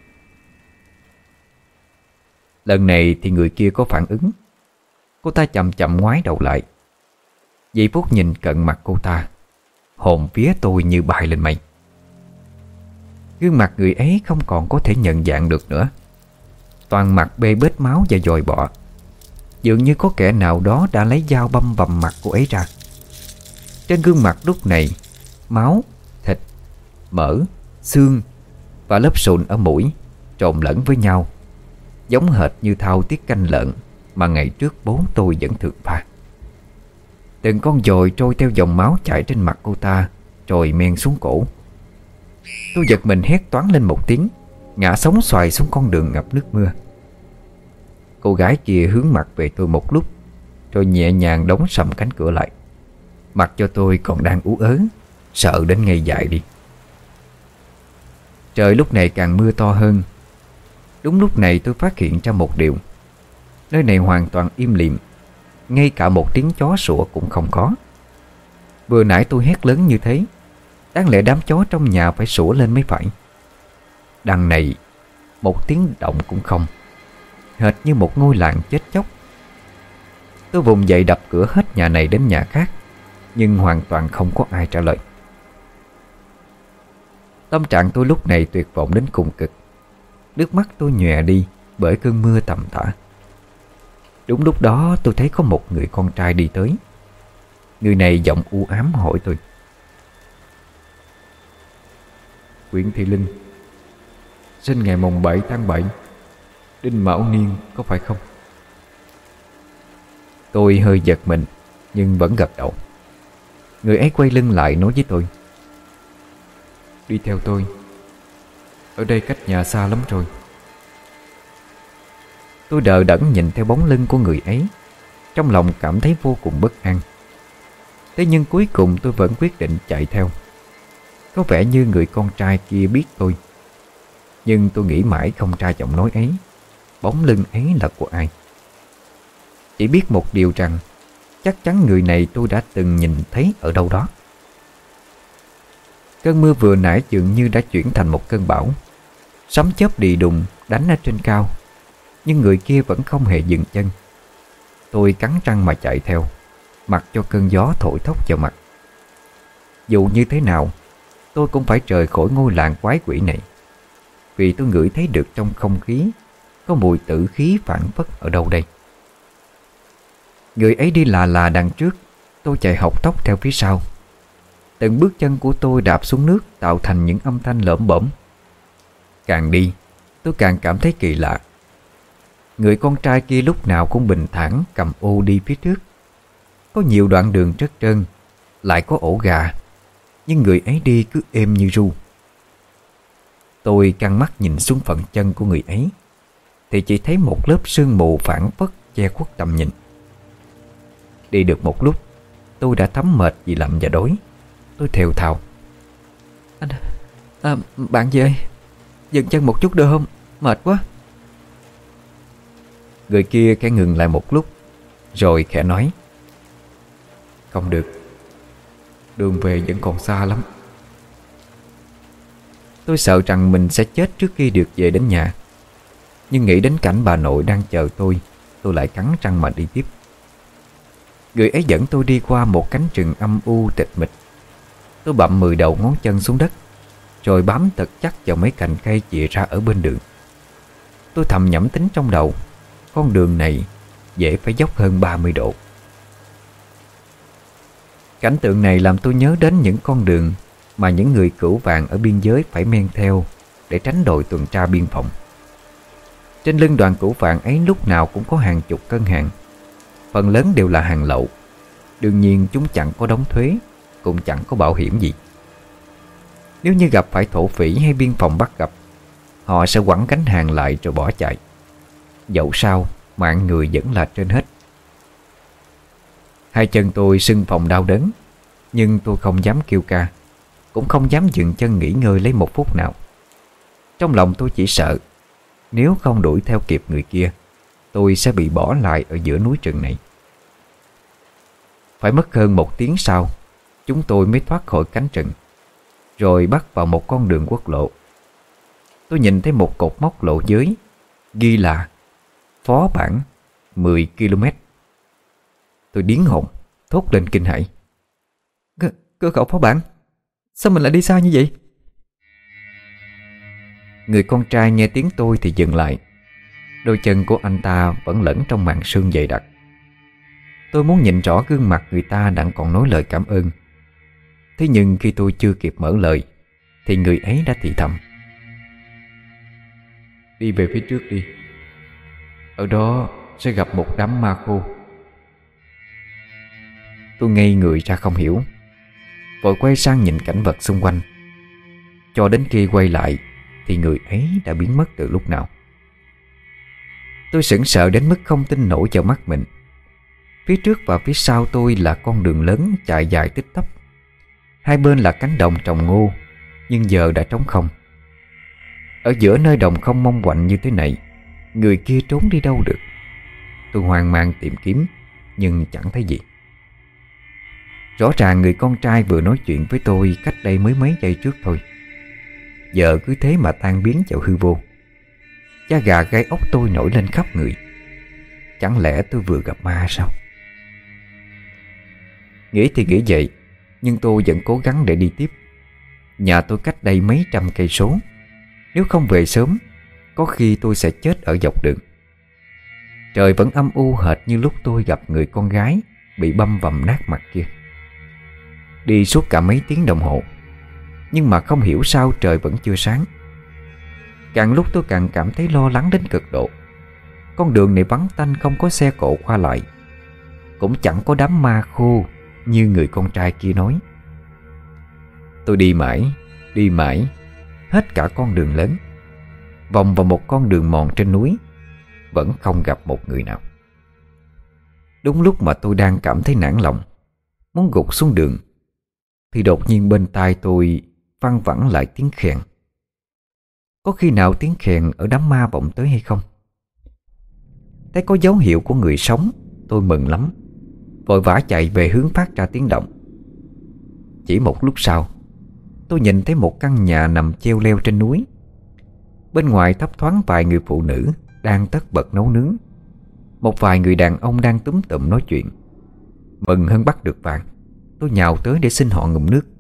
Lần này thì người kia có phản ứng. Cô ta chậm chậm ngoái đầu lại. Giây phút nhìn cận mặt cô ta, hồn vía tôi như bay lên mây. Gương mặt người ấy không còn có thể nhận dạng được nữa. Toàn mặt bê bết máu và dòi bọ. Dường như có kẻ nào đó đã lấy dao băm vằm mặt cô ấy ra. Trên gương mặt lúc này, máu, thịt, mỡ, xương và lớp sụn ở mũi trộn lẫn với nhau, giống hệt như thau tiết canh lợn mà ngày trước bố tôi vẫn thường pha. Từng con dồi trôi theo dòng máu chảy trên mặt cô ta, rồi men xuống cổ. Tôi giật mình hét toáng lên một tiếng, ngã sóng xoài xuống con đường ngập nước mưa. Cô gái kia hướng mặt về tôi một lúc, rồi nhẹ nhàng đóng sầm cánh cửa lại, mặc cho tôi còn đang ú ớ, sợ đến ngây dại đi. Trời lúc này càng mưa to hơn. Đúng lúc này tôi phát hiện ra một điều: nơi này hoàn toàn im lìm, ngay cả một tiếng chó sủa cũng không có. Vừa nãy tôi hét lớn như thế, đáng lẽ đám chó trong nhà phải sủa lên mới phải. Đằng này một tiếng động cũng không, hệt như một ngôi làng chết chóc. Tôi vùng dậy đập cửa hết nhà này đến nhà khác, nhưng hoàn toàn không có ai trả lời. Tâm trạng tôi lúc này tuyệt vọng đến cùng cực. Nước mắt tôi nhòe đi bởi cơn mưa tầm tã. Đúng lúc đó tôi thấy có một người con trai đi tới. Người này giọng u ám hỏi tôi: Nguyễn Thị Linh, sinh ngày mùng bảy tháng bảy, Đinh Mão Niên, có phải không? Tôi hơi giật mình, nhưng vẫn gật đầu. Người ấy quay lưng lại nói với tôi: Đi theo tôi, ở đây cách nhà xa lắm rồi. Tôi đờ đẫn nhìn theo bóng lưng của người ấy, trong lòng cảm thấy vô cùng bất an. Thế nhưng cuối cùng tôi vẫn quyết định chạy theo. Có vẻ như người con trai kia biết tôi, nhưng tôi nghĩ mãi không ra giọng nói ấy, bóng lưng ấy là của ai. Chỉ biết một điều rằng chắc chắn người này tôi đã từng nhìn thấy ở đâu đó. Cơn mưa vừa nãy dường như đã chuyển thành một cơn bão. Sấm chớp đì đùng đánh ở trên cao, nhưng người kia vẫn không hề dừng chân. Tôi cắn răng mà chạy theo, mặc cho cơn gió thổi thốc vào mặt. Dù như thế nào, tôi cũng phải rời khỏi ngôi làng quái quỷ này, vì tôi ngửi thấy được trong không khí có mùi tử khí phảng phất ở đâu đây. Người ấy đi là là đằng trước, tôi chạy học tốc theo phía sau. Từng bước chân của tôi đạp xuống nước tạo thành những âm thanh lởm bởm. Càng đi, tôi càng cảm thấy kỳ lạ. Người con trai kia lúc nào cũng bình thản cầm ô đi phía trước. Có nhiều đoạn đường trơn trơn, lại có ổ gà, nhưng người ấy đi cứ êm như ru. Tôi căng mắt nhìn xuống phần chân của người ấy, thì chỉ thấy một lớp sương mù phảng phất che khuất tầm nhìn. Đi được một lúc, tôi đã thấm mệt vì lặm và đói. Tôi thều thào: Anh, à, bạn gì ơi, dừng chân một chút được không? Mệt quá. Người kia khẽ ngừng lại một lúc, rồi khẽ nói: Không được, đường về vẫn còn xa lắm. Tôi sợ rằng mình sẽ chết trước khi được về đến nhà, nhưng nghĩ đến cảnh bà nội đang chờ tôi, tôi lại cắn răng mà đi tiếp. Người ấy dẫn tôi đi qua một cánh rừng âm u tịch mịch. Tôi bặm mười đầu ngón chân xuống đất, rồi bám thật chắc vào mấy cành cây chìa ra ở bên đường. Tôi thầm nhẩm tính trong đầu, con đường này dễ phải dốc hơn ba mươi độ. Cảnh tượng này làm tôi nhớ đến những con đường mà những người cửu vàng ở biên giới phải men theo để tránh đội tuần tra biên phòng. Trên lưng đoàn cửu vàng ấy lúc nào cũng có hàng chục cân hàng, phần lớn đều là hàng lậu. Đương nhiên chúng chẳng có đóng thuế, cũng chẳng có bảo hiểm gì. Nếu như gặp phải thổ phỉ hay biên phòng bắt gặp, họ sẽ quẳng gánh hàng lại rồi bỏ chạy. Dẫu sao mạng người vẫn là trên hết. Hai chân tôi sưng phồng đau đớn, nhưng tôi không dám kêu ca, cũng không dám dừng chân nghỉ ngơi lấy một phút nào. Trong lòng tôi chỉ sợ nếu không đuổi theo kịp người kia, tôi sẽ bị bỏ lại ở giữa núi rừng này. Phải mất hơn một tiếng sau, chúng tôi mới thoát khỏi cánh rừng, rồi bắt vào một con đường quốc lộ. Tôi nhìn thấy một cột mốc lộ dưới, ghi là Phó Bản mười ki lô mét. Tôi điếng hồn, thốt lên kinh hãi. Cửa khẩu Phó Bản? Sao mình lại đi xa như vậy? Người con trai nghe tiếng tôi thì dừng lại. Đôi chân của anh ta vẫn lẫn trong màn sương dày đặc. Tôi muốn nhìn rõ gương mặt người ta đang còn nói lời cảm ơn. Thế nhưng khi tôi chưa kịp mở lời thì người ấy đã thì thầm: Đi về phía trước đi, ở đó sẽ gặp một đám ma khô. Tôi ngây người ra không hiểu, vội quay sang nhìn cảnh vật xung quanh. Cho đến khi quay lại thì người ấy đã biến mất từ lúc nào. Tôi sững sờ đến mức không tin nổi vào mắt mình. Phía trước và phía sau tôi là con đường lớn chạy dài tích tắp. Hai bên là cánh đồng trồng ngô, nhưng giờ đã trống không. Ở giữa nơi đồng không mong quạnh như thế này, người kia trốn đi đâu được? Tôi hoang mang tìm kiếm, nhưng chẳng thấy gì. Rõ ràng người con trai vừa nói chuyện với tôi cách đây mới mấy giây trước thôi, giờ cứ thế mà tan biến vào hư vô. Da gà gáy ốc tôi nổi lên khắp người. Chẳng lẽ tôi vừa gặp ma sao? Nghĩ thì nghĩ vậy, nhưng tôi vẫn cố gắng để đi tiếp. Nhà tôi cách đây mấy trăm cây số. Nếu không về sớm, có khi tôi sẽ chết ở dọc đường. Trời vẫn âm u hệt như lúc tôi gặp người con gái bị băm vằm nát mặt kia. Đi suốt cả mấy tiếng đồng hồ, nhưng mà không hiểu sao trời vẫn chưa sáng. Càng lúc tôi càng cảm thấy lo lắng đến cực độ. Con đường này vắng tanh, không có xe cộ qua lại, cũng chẳng có đám ma khô như người con trai kia nói. Tôi đi mãi, đi mãi, hết cả con đường lớn, vòng vào một con đường mòn trên núi, vẫn không gặp một người nào. Đúng lúc mà tôi đang cảm thấy nản lòng, muốn gục xuống đường, thì đột nhiên bên tai tôi văng vẳng lại tiếng khèn. Có khi nào tiếng khèn ở đám ma vọng tới hay không? Thấy có dấu hiệu của người sống, tôi mừng lắm, vội vã chạy về hướng phát ra tiếng động. Chỉ một lúc sau, tôi nhìn thấy một căn nhà nằm treo leo trên núi. Bên ngoài thấp thoáng vài người phụ nữ đang tất bật nấu nướng. Một vài người đàn ông đang túm tụm nói chuyện. Mừng hơn bắt được vàng, tôi nhào tới để xin họ ngụm nước.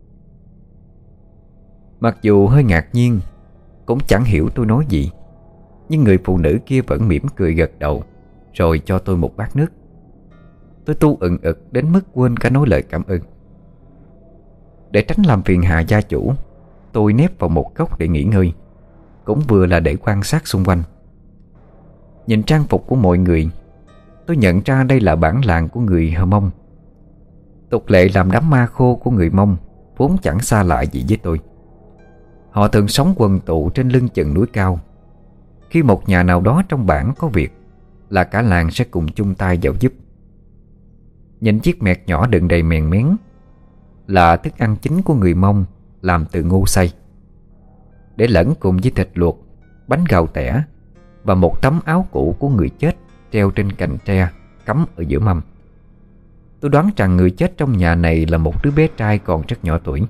Mặc dù hơi ngạc nhiên, cũng chẳng hiểu tôi nói gì, nhưng người phụ nữ kia vẫn mỉm cười gật đầu, rồi cho tôi một bát nước. Tôi tu ừng ực đến mức quên cả nói lời cảm ơn. Để tránh làm phiền hà gia chủ, tôi nép vào một góc để nghỉ ngơi, cũng vừa là để quan sát xung quanh. Nhìn trang phục của mọi người, tôi nhận ra đây là bản làng của người Hơ Mông. Tục lệ làm đám ma khô của người Mông vốn chẳng xa lạ gì với tôi. Họ thường sống quần tụ trên lưng chừng núi cao. Khi một nhà nào đó trong bản có việc là cả làng sẽ cùng chung tay vào giúp. Nhìn chiếc mẹt nhỏ đựng đầy mèn mén là thức ăn chính của người Mông, làm từ ngô xay, để lẫn cùng với thịt luộc, bánh gạo tẻ và một tấm áo cũ của người chết treo trên cành tre cắm ở giữa mâm. Tôi đoán rằng người chết trong nhà này là một đứa bé trai còn rất nhỏ tuổi.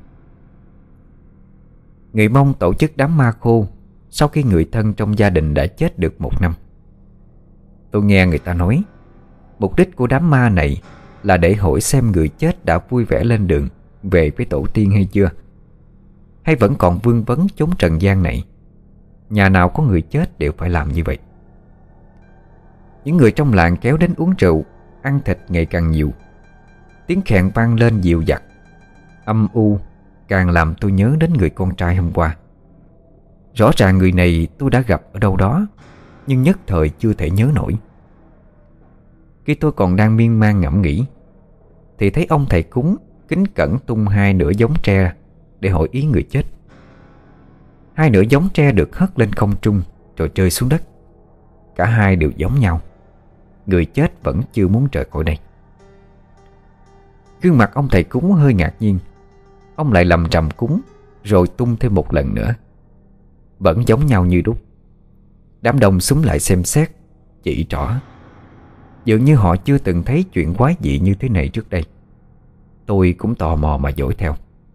Người Mông tổ chức đám ma khô sau khi người thân trong gia đình đã chết được một năm. Tôi nghe người ta nói mục đích của đám ma này là để hỏi xem người chết đã vui vẻ lên đường về với tổ tiên hay chưa, hay vẫn còn vương vấn chốn trần gian này. Nhà nào có người chết đều phải làm như vậy. Những người trong làng kéo đến uống rượu, ăn thịt ngày càng nhiều. Tiếng khèn vang lên dịu dặt, âm u, càng làm tôi nhớ đến người con trai hôm qua. Rõ ràng người này tôi đã gặp ở đâu đó, nhưng nhất thời chưa thể nhớ nổi. Khi tôi còn đang miên man ngẫm nghĩ, thì thấy ông thầy cúng kính cẩn tung hai nửa giống tre để hỏi ý người chết. Hai nửa giống tre được hất lên không trung rồi rơi xuống đất. Cả hai đều giống nhau. Người chết vẫn chưa muốn rời khỏi đây. Gương mặt ông thầy cúng hơi ngạc nhiên. Ông lại lầm trầm cúng rồi tung thêm một lần nữa. Vẫn giống nhau như đúc. Đám đông xúm lại xem xét, chỉ trỏ. Dường như họ chưa từng thấy chuyện quái dị như thế này trước đây. Tôi cũng tò mò mà dõi theo.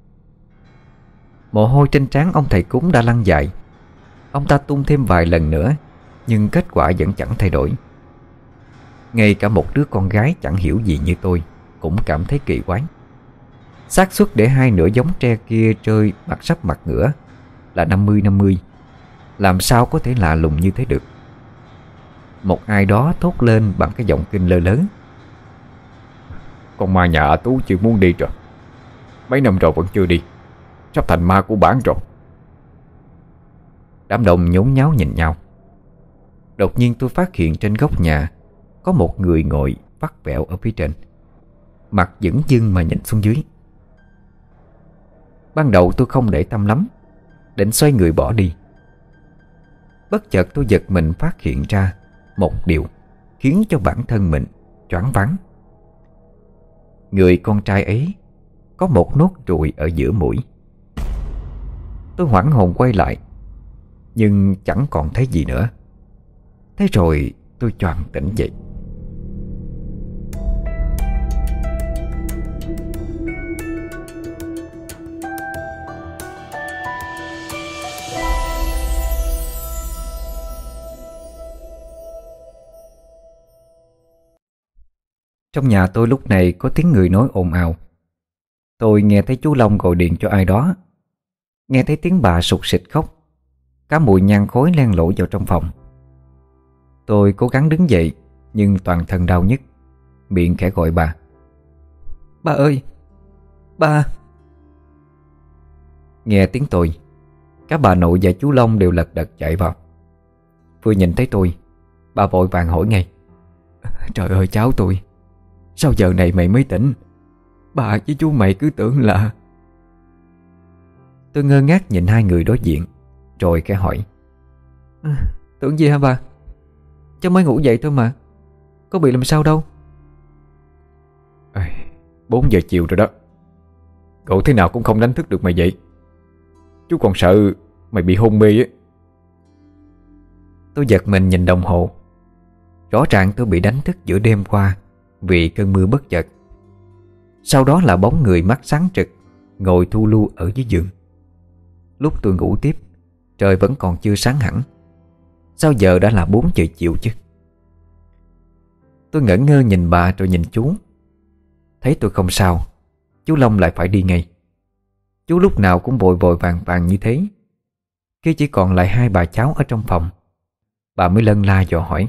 Mồ hôi trên trán ông thầy cúng đã lăn dài. Ông ta tung thêm vài lần nữa, nhưng kết quả vẫn chẳng thay đổi. Ngay cả một đứa con gái chẳng hiểu gì như tôi cũng cảm thấy kỳ quái. Xác suất để hai nửa giống tre kia rơi mặt sắp mặt ngửa là năm mươi năm mươi. Làm sao có thể lạ lùng như thế được? Một ai đó thốt lên bằng cái giọng kinh lơ lớn: "Con ma nhà A Tú chưa muốn đi rồi. Mấy năm rồi vẫn chưa đi. Sắp thành ma của bản rồi." Đám đông nhốn nháo nhìn nhau. Đột nhiên tôi phát hiện trên góc nhà có một người ngồi vắt vẻo ở phía trên, mặt dửng dưng mà nhìn xuống dưới. Ban đầu tôi không để tâm lắm, định xoay người bỏ đi. Bất chợt tôi giật mình phát hiện ra một điều khiến cho bản thân mình choáng váng. Người con trai ấy có một nốt ruồi ở giữa mũi. Tôi hoảng hồn quay lại, nhưng chẳng còn thấy gì nữa. Thế rồi tôi choàng tỉnh dậy. Trong nhà tôi lúc này có tiếng người nói ồn ào. Tôi nghe thấy chú Long gọi điện cho ai đó, nghe thấy tiếng bà sụt sịt khóc. Cả mùi nhang khói len lỏi vào trong phòng. Tôi cố gắng đứng dậy, nhưng toàn thân đau nhức, miệng khẽ gọi bà: "Bà ơi, bà." Nghe tiếng tôi, cả bà nội và chú Long đều lật đật chạy vào. Vừa nhìn thấy tôi, bà vội vàng hỏi ngay: "Trời ơi cháu tôi, sao giờ này mày mới tỉnh? Bà với chú mày cứ tưởng là..." Tôi ngơ ngác nhìn hai người đối diện, rồi khẽ hỏi: à, "Tưởng gì hả bà? Cháu mới ngủ dậy thôi mà, có bị làm sao đâu." Bốn giờ chiều rồi đó. Cậu thế nào cũng không đánh thức được mày dậy. Chú còn sợ mày bị hôn mê á." Tôi giật mình nhìn đồng hồ. Rõ ràng tôi bị đánh thức giữa đêm qua vì cơn mưa bất chợt. Sau đó là bóng người mắt sáng trực ngồi thu lu ở dưới giường. Lúc tôi ngủ tiếp, trời vẫn còn chưa sáng hẳn. Sao giờ đã là bốn giờ chiều chứ? Tôi ngẩn ngơ nhìn bà rồi nhìn chú. Thấy tôi không sao, chú Long lại phải đi ngay. Chú lúc nào cũng vội vội vàng vàng như thế. Khi chỉ còn lại hai bà cháu ở trong phòng, bà mới lân la dò hỏi: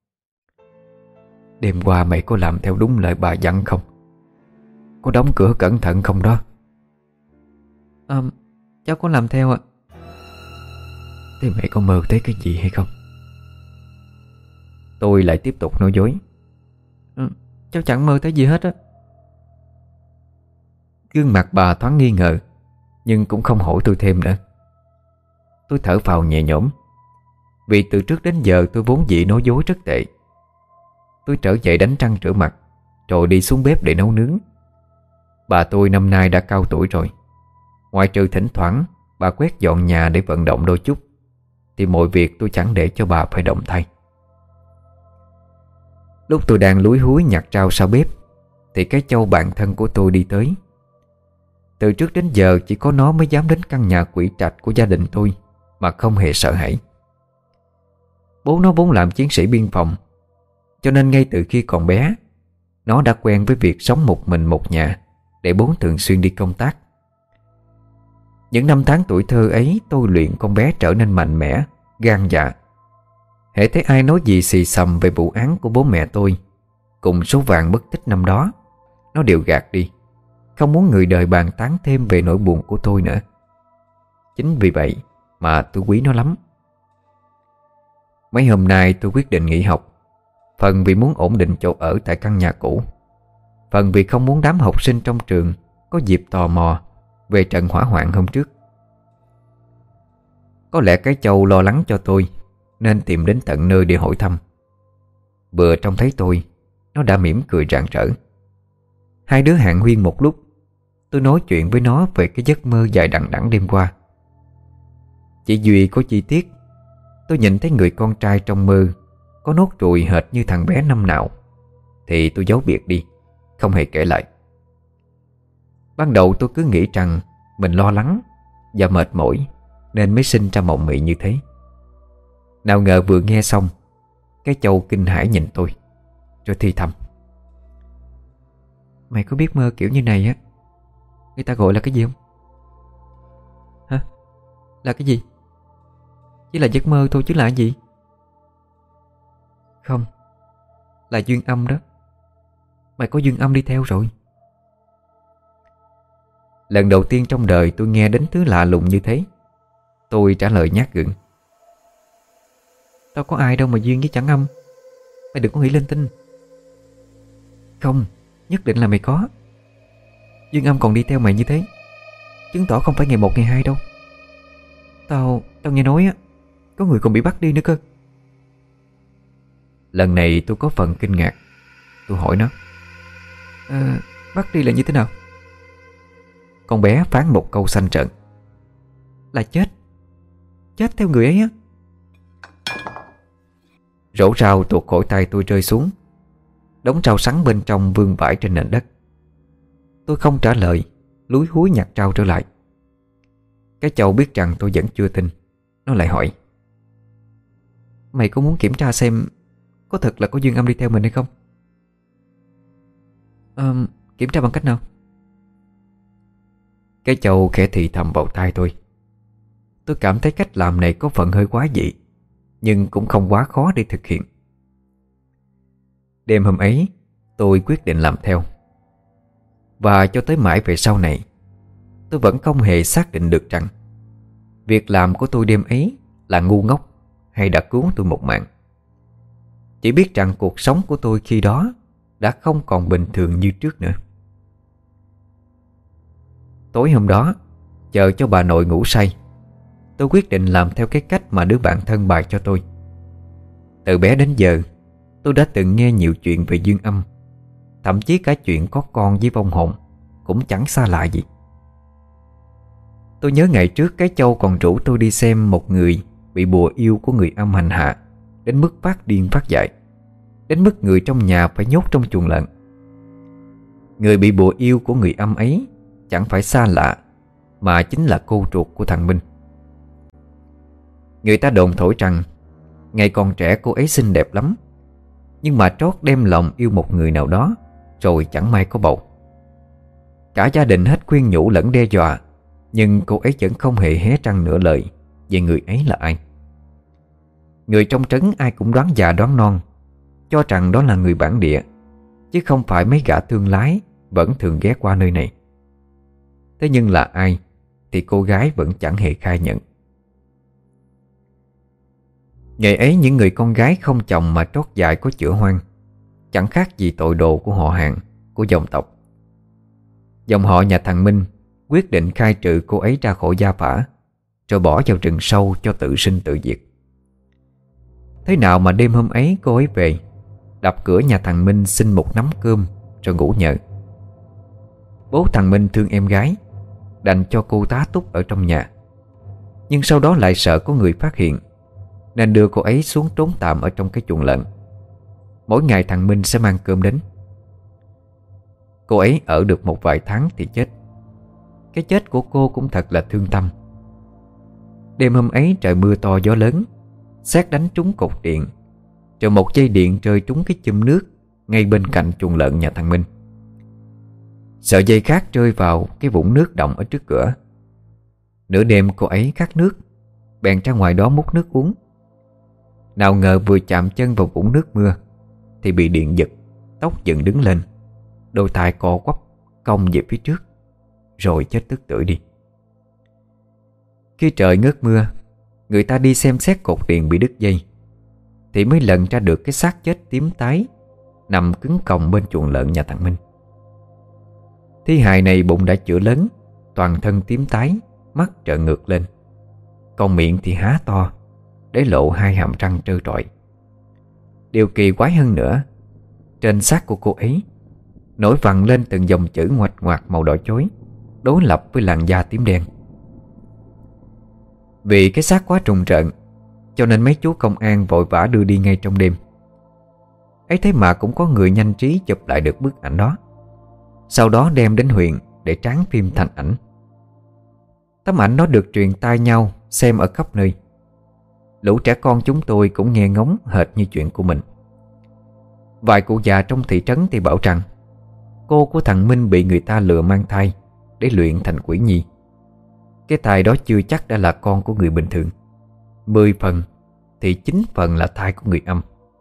"Đêm qua mày có làm theo đúng lời bà dặn không? Có đóng cửa cẩn thận không đó?" À, cháu có làm theo ạ. Thế mày có mơ thấy cái gì hay không? Tôi lại tiếp tục nói dối: ừ, cháu chẳng mơ thấy gì hết á. Gương mặt bà thoáng nghi ngờ, nhưng cũng không hỏi tôi thêm nữa. Tôi thở phào nhẹ nhõm, vì từ trước đến giờ tôi vốn dĩ nói dối rất tệ. Tôi trở dậy đánh răng rửa mặt, rồi đi xuống bếp để nấu nướng. Bà tôi năm nay đã cao tuổi rồi. Ngoại trừ thỉnh thoảng bà quét dọn nhà để vận động đôi chút, thì mọi việc tôi chẳng để cho bà phải động tay. Lúc tôi đang lúi húi nhặt rau sau bếp, thì cái Châu bạn thân của tôi đi tới. Từ trước đến giờ chỉ có nó mới dám đến căn nhà quỷ trạch của gia đình tôi mà không hề sợ hãi. Bố nó vốn làm chiến sĩ biên phòng, cho nên ngay từ khi còn bé, nó đã quen với việc sống một mình một nhà, để bố thường xuyên đi công tác. Những năm tháng tuổi thơ ấy, tôi luyện con bé trở nên mạnh mẽ, gan dạ. Hễ thấy ai nói gì xì xầm về vụ án của bố mẹ tôi cùng số vàng mất tích năm đó, nó đều gạt đi, không muốn người đời bàn tán thêm về nỗi buồn của tôi nữa. Chính vì vậy mà tôi quý nó lắm. Mấy hôm nay tôi quyết định nghỉ học, phần vì muốn ổn định chỗ ở tại căn nhà cũ, phần vì không muốn đám học sinh trong trường có dịp tò mò về trận hỏa hoạn hôm trước. Có lẽ cái Châu lo lắng cho tôi nên tìm đến tận nơi để hỏi thăm. Vừa trông thấy tôi, nó đã mỉm cười rạng rỡ. Hai đứa hàn huyên một lúc. Tôi nói chuyện với nó về cái giấc mơ dài đằng đẵng đêm qua. Chỉ duy có chi tiết, tôi nhìn thấy người con trai trong mơ có nốt ruồi hệt như thằng bé năm nào, thì tôi giấu biệt đi, không hề kể lại. Ban đầu tôi cứ nghĩ rằng mình lo lắng và mệt mỏi nên mới sinh ra mộng mị như thế. Nào ngờ vừa nghe xong, cái Châu kinh hãi nhìn tôi, rồi thì thầm: Mày có biết mơ kiểu như này á, người ta gọi là cái gì không? Hả? Là cái gì? Chỉ là giấc mơ thôi chứ là cái gì? Không, là duyên âm đó. Mày có duyên âm đi theo rồi. Lần đầu tiên trong đời tôi nghe đến thứ lạ lùng như thế. Tôi trả lời nhát gượng: Tao có ai đâu mà duyên với chẳng âm. Mày đừng có nghĩ linh tinh. Không, nhất định là mày có. Duyên âm còn đi theo mày như thế, chứng tỏ không phải ngày một ngày hai đâu. Tao, tao nghe nói á, có người còn bị bắt đi nữa cơ. Lần này tôi có phần kinh ngạc. Tôi hỏi nó: à, bắt đi là như thế nào? Con bé phán một câu xanh trợn: Là chết. Chết theo người ấy á. Rổ rau tuột khỏi tay tôi rơi xuống. Đống rau sắn bên trong vương vãi trên nền đất. Tôi không trả lời, lúi húi nhặt rau trở lại. Cái Châu biết rằng tôi vẫn chưa tin, nó lại hỏi: Mày có muốn kiểm tra xem có thật là có duyên âm đi theo mình hay không? À, kiểm tra bằng cách nào? Cái Châu khẽ thì thầm vào tai tôi. Tôi cảm thấy cách làm này có phần hơi quá dị, nhưng cũng không quá khó để thực hiện. Đêm hôm ấy, tôi quyết định làm theo. Và cho tới mãi về sau này, tôi vẫn không hề xác định được rằng việc làm của tôi đêm ấy là ngu ngốc hay đã cứu tôi một mạng. Chỉ biết rằng cuộc sống của tôi khi đó đã không còn bình thường như trước nữa. Tối hôm đó, chờ cho bà nội ngủ say, tôi quyết định làm theo cái cách mà đứa bạn thân bày cho tôi. Từ bé đến giờ, tôi đã từng nghe nhiều chuyện về duyên âm. Thậm chí cả chuyện có con với vong hồn cũng chẳng xa lạ gì. Tôi nhớ ngày trước cái Châu còn rủ tôi đi xem một người bị bùa yêu của người âm hành hạ đến mức phát điên phát dại, đến mức người trong nhà phải nhốt trong chuồng lợn. Người bị bùa yêu của người âm ấy chẳng phải xa lạ, mà chính là cô ruột của thằng Minh. Người ta đồn thổi rằng ngày còn trẻ cô ấy xinh đẹp lắm, nhưng mà trót đem lòng yêu một người nào đó rồi chẳng may có bầu. Cả gia đình hết khuyên nhủ lẫn đe dọa, nhưng cô ấy vẫn không hề hé răng nửa lời về người ấy là ai. Người trong trấn ai cũng đoán già đoán non, cho rằng đó là người bản địa, chứ không phải mấy gã thương lái vẫn thường ghé qua nơi này. Thế nhưng là ai thì cô gái vẫn chẳng hề khai nhận. Ngày ấy những người con gái không chồng mà trót dại có chữa hoang, chẳng khác gì tội đồ của họ hàng, của dòng tộc. Dòng họ nhà thằng Minh quyết định khai trừ cô ấy ra khỏi gia phả, rồi bỏ vào rừng sâu cho tự sinh tự diệt. Thế nào mà đêm hôm ấy cô ấy về, đập cửa nhà thằng Minh xin một nắm cơm rồi ngủ nhờ. Bố thằng Minh thương em gái, đành cho cô tá túc ở trong nhà. Nhưng sau đó lại sợ có người phát hiện, nên đưa cô ấy xuống trốn tạm ở trong cái chuồng lợn. Mỗi ngày thằng Minh sẽ mang cơm đến. Cô ấy ở được một vài tháng thì chết. Cái chết của cô cũng thật là thương tâm. Đêm hôm ấy trời mưa to gió lớn, sét đánh trúng cột điện, rồi một dây điện rơi trúng cái chum nước ngay bên cạnh chuồng lợn nhà thằng Minh. Sợi dây khác rơi vào cái vũng nước đọng ở trước cửa. Nửa đêm cô ấy khát nước, bèn ra ngoài đó múc nước uống. Nào ngờ vừa chạm chân vào vũng nước mưa thì bị điện giật, tóc dựng đứng lên, đôi tai co quắp cong về phía trước, rồi chết tức tưởi đi. Khi trời ngớt mưa, người ta đi xem xét cột điện bị đứt dây thì mới lần ra được cái xác chết tím tái nằm cứng còng bên chuồng lợn nhà thằng Minh. Thi hài này bụng đã chữa lớn, toàn thân tím tái, mắt trợn ngược lên, còn miệng thì há to để lộ hai hàm răng trơ trọi. Điều kỳ quái hơn nữa, trên xác của cô ấy nổi vằn lên từng dòng chữ ngoạch ngoạc màu đỏ chói, đối lập với làn da tím đen. Vì cái xác quá trùng trợn, cho nên mấy chú công an vội vã đưa đi ngay trong đêm. Ấy thế mà cũng có người nhanh trí chụp lại được bức ảnh đó, sau đó đem đến huyện để tráng phim thành ảnh. Tấm ảnh đó được truyền tai nhau xem ở khắp nơi. Lũ trẻ con chúng tôi cũng nghe ngóng hệt như chuyện của mình. Vài cụ già trong thị trấn thì bảo rằng cô của thằng Minh bị người ta lừa mang thai để luyện thành quỷ nhi. Cái thai đó chưa chắc đã là con của người bình thường. Mười phần thì chín phần là thai của người âm.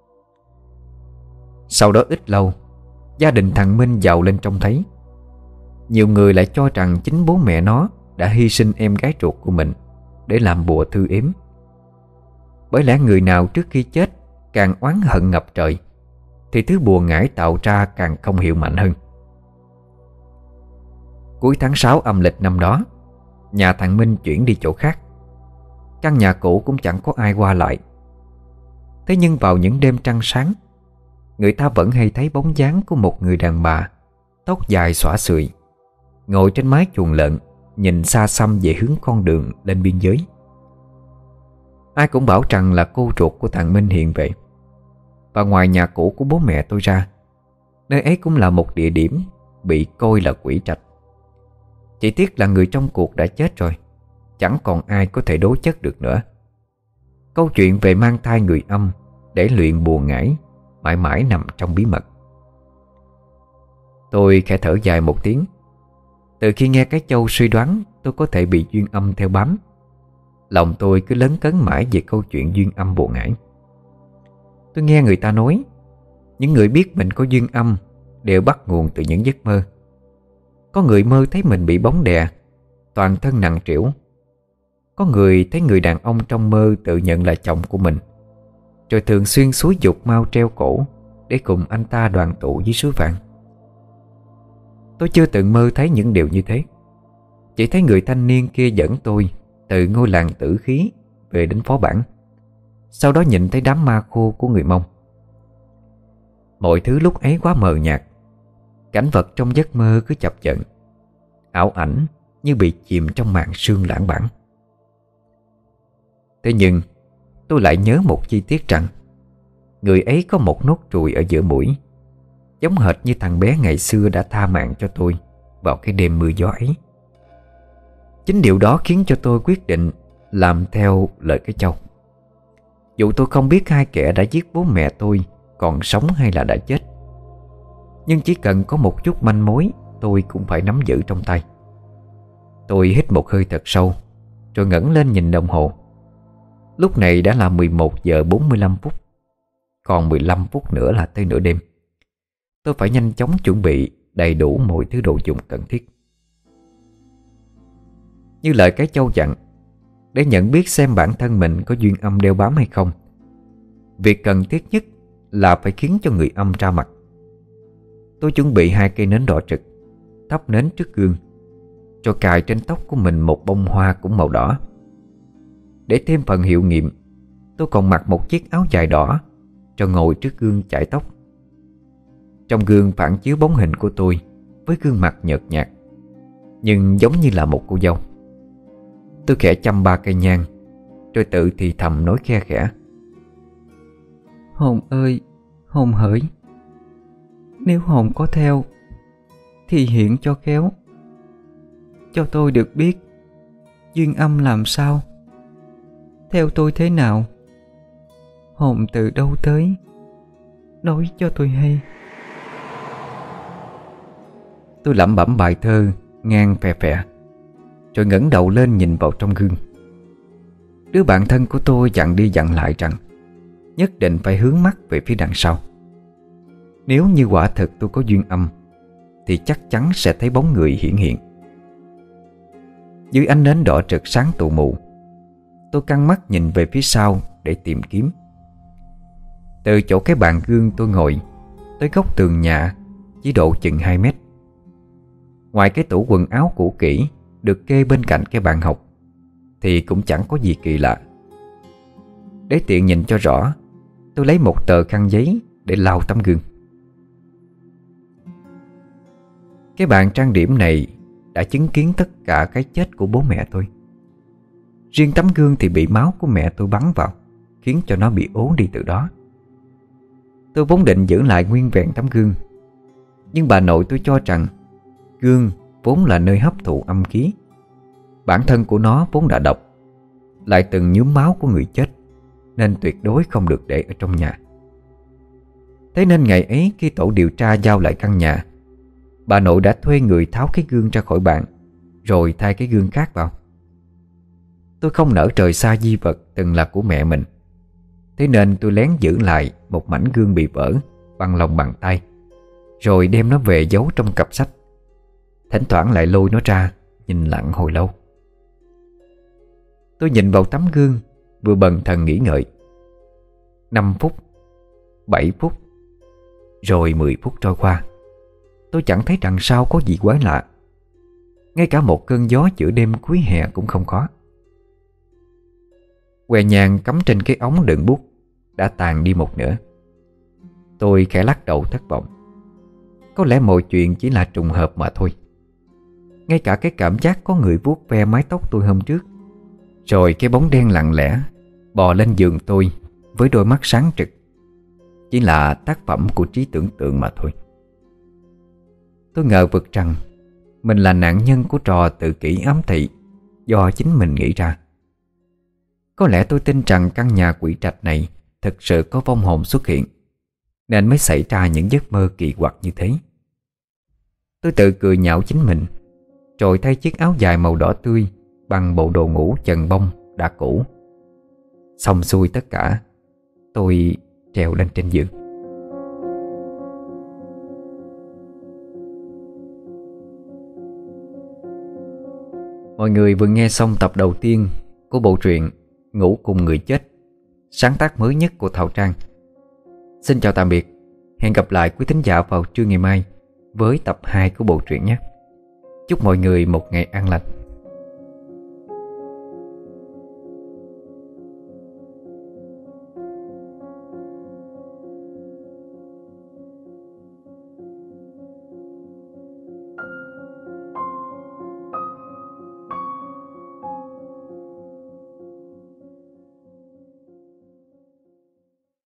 Sau đó ít lâu, gia đình thằng Minh giàu lên trông thấy. Nhiều người lại cho rằng chính bố mẹ nó đã hy sinh em gái ruột của mình để làm bùa thư ếm. Bởi lẽ người nào trước khi chết càng oán hận ngập trời thì thứ bùa ngải tạo ra càng không hiệu mạnh hơn. Cuối tháng sáu âm lịch năm đó, nhà thằng Minh chuyển đi chỗ khác. Căn nhà cũ cũng chẳng có ai qua lại. Thế nhưng vào những đêm trăng sáng, người ta vẫn hay thấy bóng dáng của một người đàn bà, tóc dài xõa xụy, ngồi trên mái chuồng lợn, nhìn xa xăm về hướng con đường lên biên giới. Ai cũng bảo rằng là cô ruột của thằng Minh hiện về. Và ngoài nhà cũ của bố mẹ tôi ra, nơi ấy cũng là một địa điểm bị coi là quỷ trạch. Chỉ tiếc là người trong cuộc đã chết rồi, chẳng còn ai có thể đối chất được nữa. Câu chuyện về mang thai người âm để luyện bùa ngải mãi mãi nằm trong bí mật. Tôi khẽ thở dài một tiếng. Từ khi nghe cái Châu suy đoán tôi có thể bị duyên âm theo bám, lòng tôi cứ lấn cấn mãi về câu chuyện duyên âm bùa ngải. Tôi nghe người ta nói, những người biết mình có duyên âm đều bắt nguồn từ những giấc mơ. Có người mơ thấy mình bị bóng đè, toàn thân nặng trĩu. Có người thấy người đàn ông trong mơ tự nhận là chồng của mình, rồi thường xuyên xúi giục mau treo cổ để cùng anh ta đoàn tụ dưới suối vàng. Tôi chưa từng mơ thấy những điều như thế. Chỉ thấy người thanh niên kia dẫn tôi từ ngôi làng Tử Khí về đến phó bản, sau đó nhìn thấy đám ma khô của người Mông. Mọi thứ lúc ấy quá mờ nhạt. Cảnh vật trong giấc mơ cứ chập chờn, ảo ảnh như bị chìm trong màn sương lãng bản. Thế nhưng tôi lại nhớ một chi tiết rằng người ấy có một nốt ruồi ở giữa mũi, giống hệt như thằng bé ngày xưa đã tha mạng cho tôi vào cái đêm mưa gió ấy. Chính điều đó khiến cho tôi quyết định làm theo lời cái Châu. Dù tôi không biết hai kẻ đã giết bố mẹ tôi còn sống hay là đã chết, nhưng chỉ cần có một chút manh mối tôi cũng phải nắm giữ trong tay. Tôi hít một hơi thật sâu, rồi ngẩng lên nhìn đồng hồ. Lúc này đã là mười một giờ bốn mươi lăm phút. Còn mười lăm phút nữa là tới nửa đêm. Tôi phải nhanh chóng chuẩn bị đầy đủ mọi thứ đồ dùng cần thiết. Như lời cái Châu dặn, để nhận biết xem bản thân mình có duyên âm đeo bám hay không, việc cần thiết nhất là phải khiến cho người âm ra mặt. Tôi chuẩn bị hai cây nến đỏ trực, thắp nến trước gương, rồi cài trên tóc của mình một bông hoa cũng màu đỏ. Để thêm phần hiệu nghiệm, tôi còn mặc một chiếc áo dài đỏ, rồi ngồi trước gương chải tóc. Trong gương phản chiếu bóng hình của tôi với gương mặt nhợt nhạt, nhưng giống như là một cô dâu. Tôi khẽ chăm ba cây nhang, rồi tự thì thầm nói khe khẽ: Hồn ơi, hồn hỡi, nếu hồn có theo thì hiện cho khéo, cho tôi được biết duyên âm làm sao, theo tôi thế nào, hồn từ đâu tới, nói cho tôi hay. Tôi lẩm bẩm bài thơ ngang phè phè, rồi ngẩng đầu lên nhìn vào trong gương. Đứa bạn thân của tôi dặn đi dặn lại rằng nhất định phải hướng mắt về phía đằng sau. Nếu như quả thực tôi có duyên âm thì chắc chắn sẽ thấy bóng người hiển hiện. Dưới ánh nến đỏ rực sáng tù mù, tôi căng mắt nhìn về phía sau để tìm kiếm. Từ chỗ cái bàn gương tôi ngồi tới góc tường nhà chỉ độ chừng hai mét. Ngoài cái tủ quần áo cũ kỹ được kê bên cạnh cái bàn học thì cũng chẳng có gì kỳ lạ. Để tiện nhìn cho rõ, tôi lấy một tờ khăn giấy để lau tấm gương. Cái bàn trang điểm này đã chứng kiến tất cả cái chết của bố mẹ tôi. Riêng tấm gương thì bị máu của mẹ tôi bắn vào, khiến cho nó bị ố đi từ đó. Tôi vốn định giữ lại nguyên vẹn tấm gương, nhưng bà nội tôi cho rằng gương vốn là nơi hấp thụ âm khí. Bản thân của nó vốn đã độc, lại từng nhuốm máu của người chết, nên tuyệt đối không được để ở trong nhà. Thế nên ngày ấy khi tổ điều tra giao lại căn nhà, bà nội đã thuê người tháo cái gương ra khỏi bàn, rồi thay cái gương khác vào. Tôi không nỡ rời xa di vật từng là của mẹ mình, thế nên tôi lén giữ lại một mảnh gương bị vỡ bằng lòng bàn tay, rồi đem nó về giấu trong cặp sách. Thỉnh thoảng lại lôi nó ra nhìn lặng hồi lâu. Tôi nhìn vào tấm gương, vừa bần thần nghĩ ngợi. Năm phút, bảy phút, rồi mười phút trôi qua. Tôi chẳng thấy đằng sau có gì quái lạ. Ngay cả một cơn gió giữa đêm cuối hè cũng không có. Que nhang cắm trên cái ống đựng bút đã tàn đi một nửa. Tôi khẽ lắc đầu thất vọng. Có lẽ mọi chuyện chỉ là trùng hợp mà thôi. Ngay cả cái cảm giác có người vuốt ve mái tóc tôi hôm trước, rồi cái bóng đen lặng lẽ bò lên giường tôi với đôi mắt sáng trực, chỉ là tác phẩm của trí tưởng tượng mà thôi. Tôi ngờ vực rằng mình là nạn nhân của trò tự kỷ ám thị do chính mình nghĩ ra. Có lẽ tôi tin rằng căn nhà quỷ trạch này thực sự có vong hồn xuất hiện, nên mới xảy ra những giấc mơ kỳ quặc như thế. Tôi tự cười nhạo chính mình, rồi thay chiếc áo dài màu đỏ tươi bằng bộ đồ ngủ chần bông đã cũ. Xong xuôi tất cả, tôi trèo lên trên giường. Mọi người vừa nghe xong tập đầu tiên của bộ truyện Ngủ Cùng Người Chết, sáng tác mới nhất của Thảo Trang. Xin chào tạm biệt. Hẹn gặp lại quý thính giả vào trưa ngày mai với tập hai của bộ truyện nhé. Chúc mọi người một ngày an lành.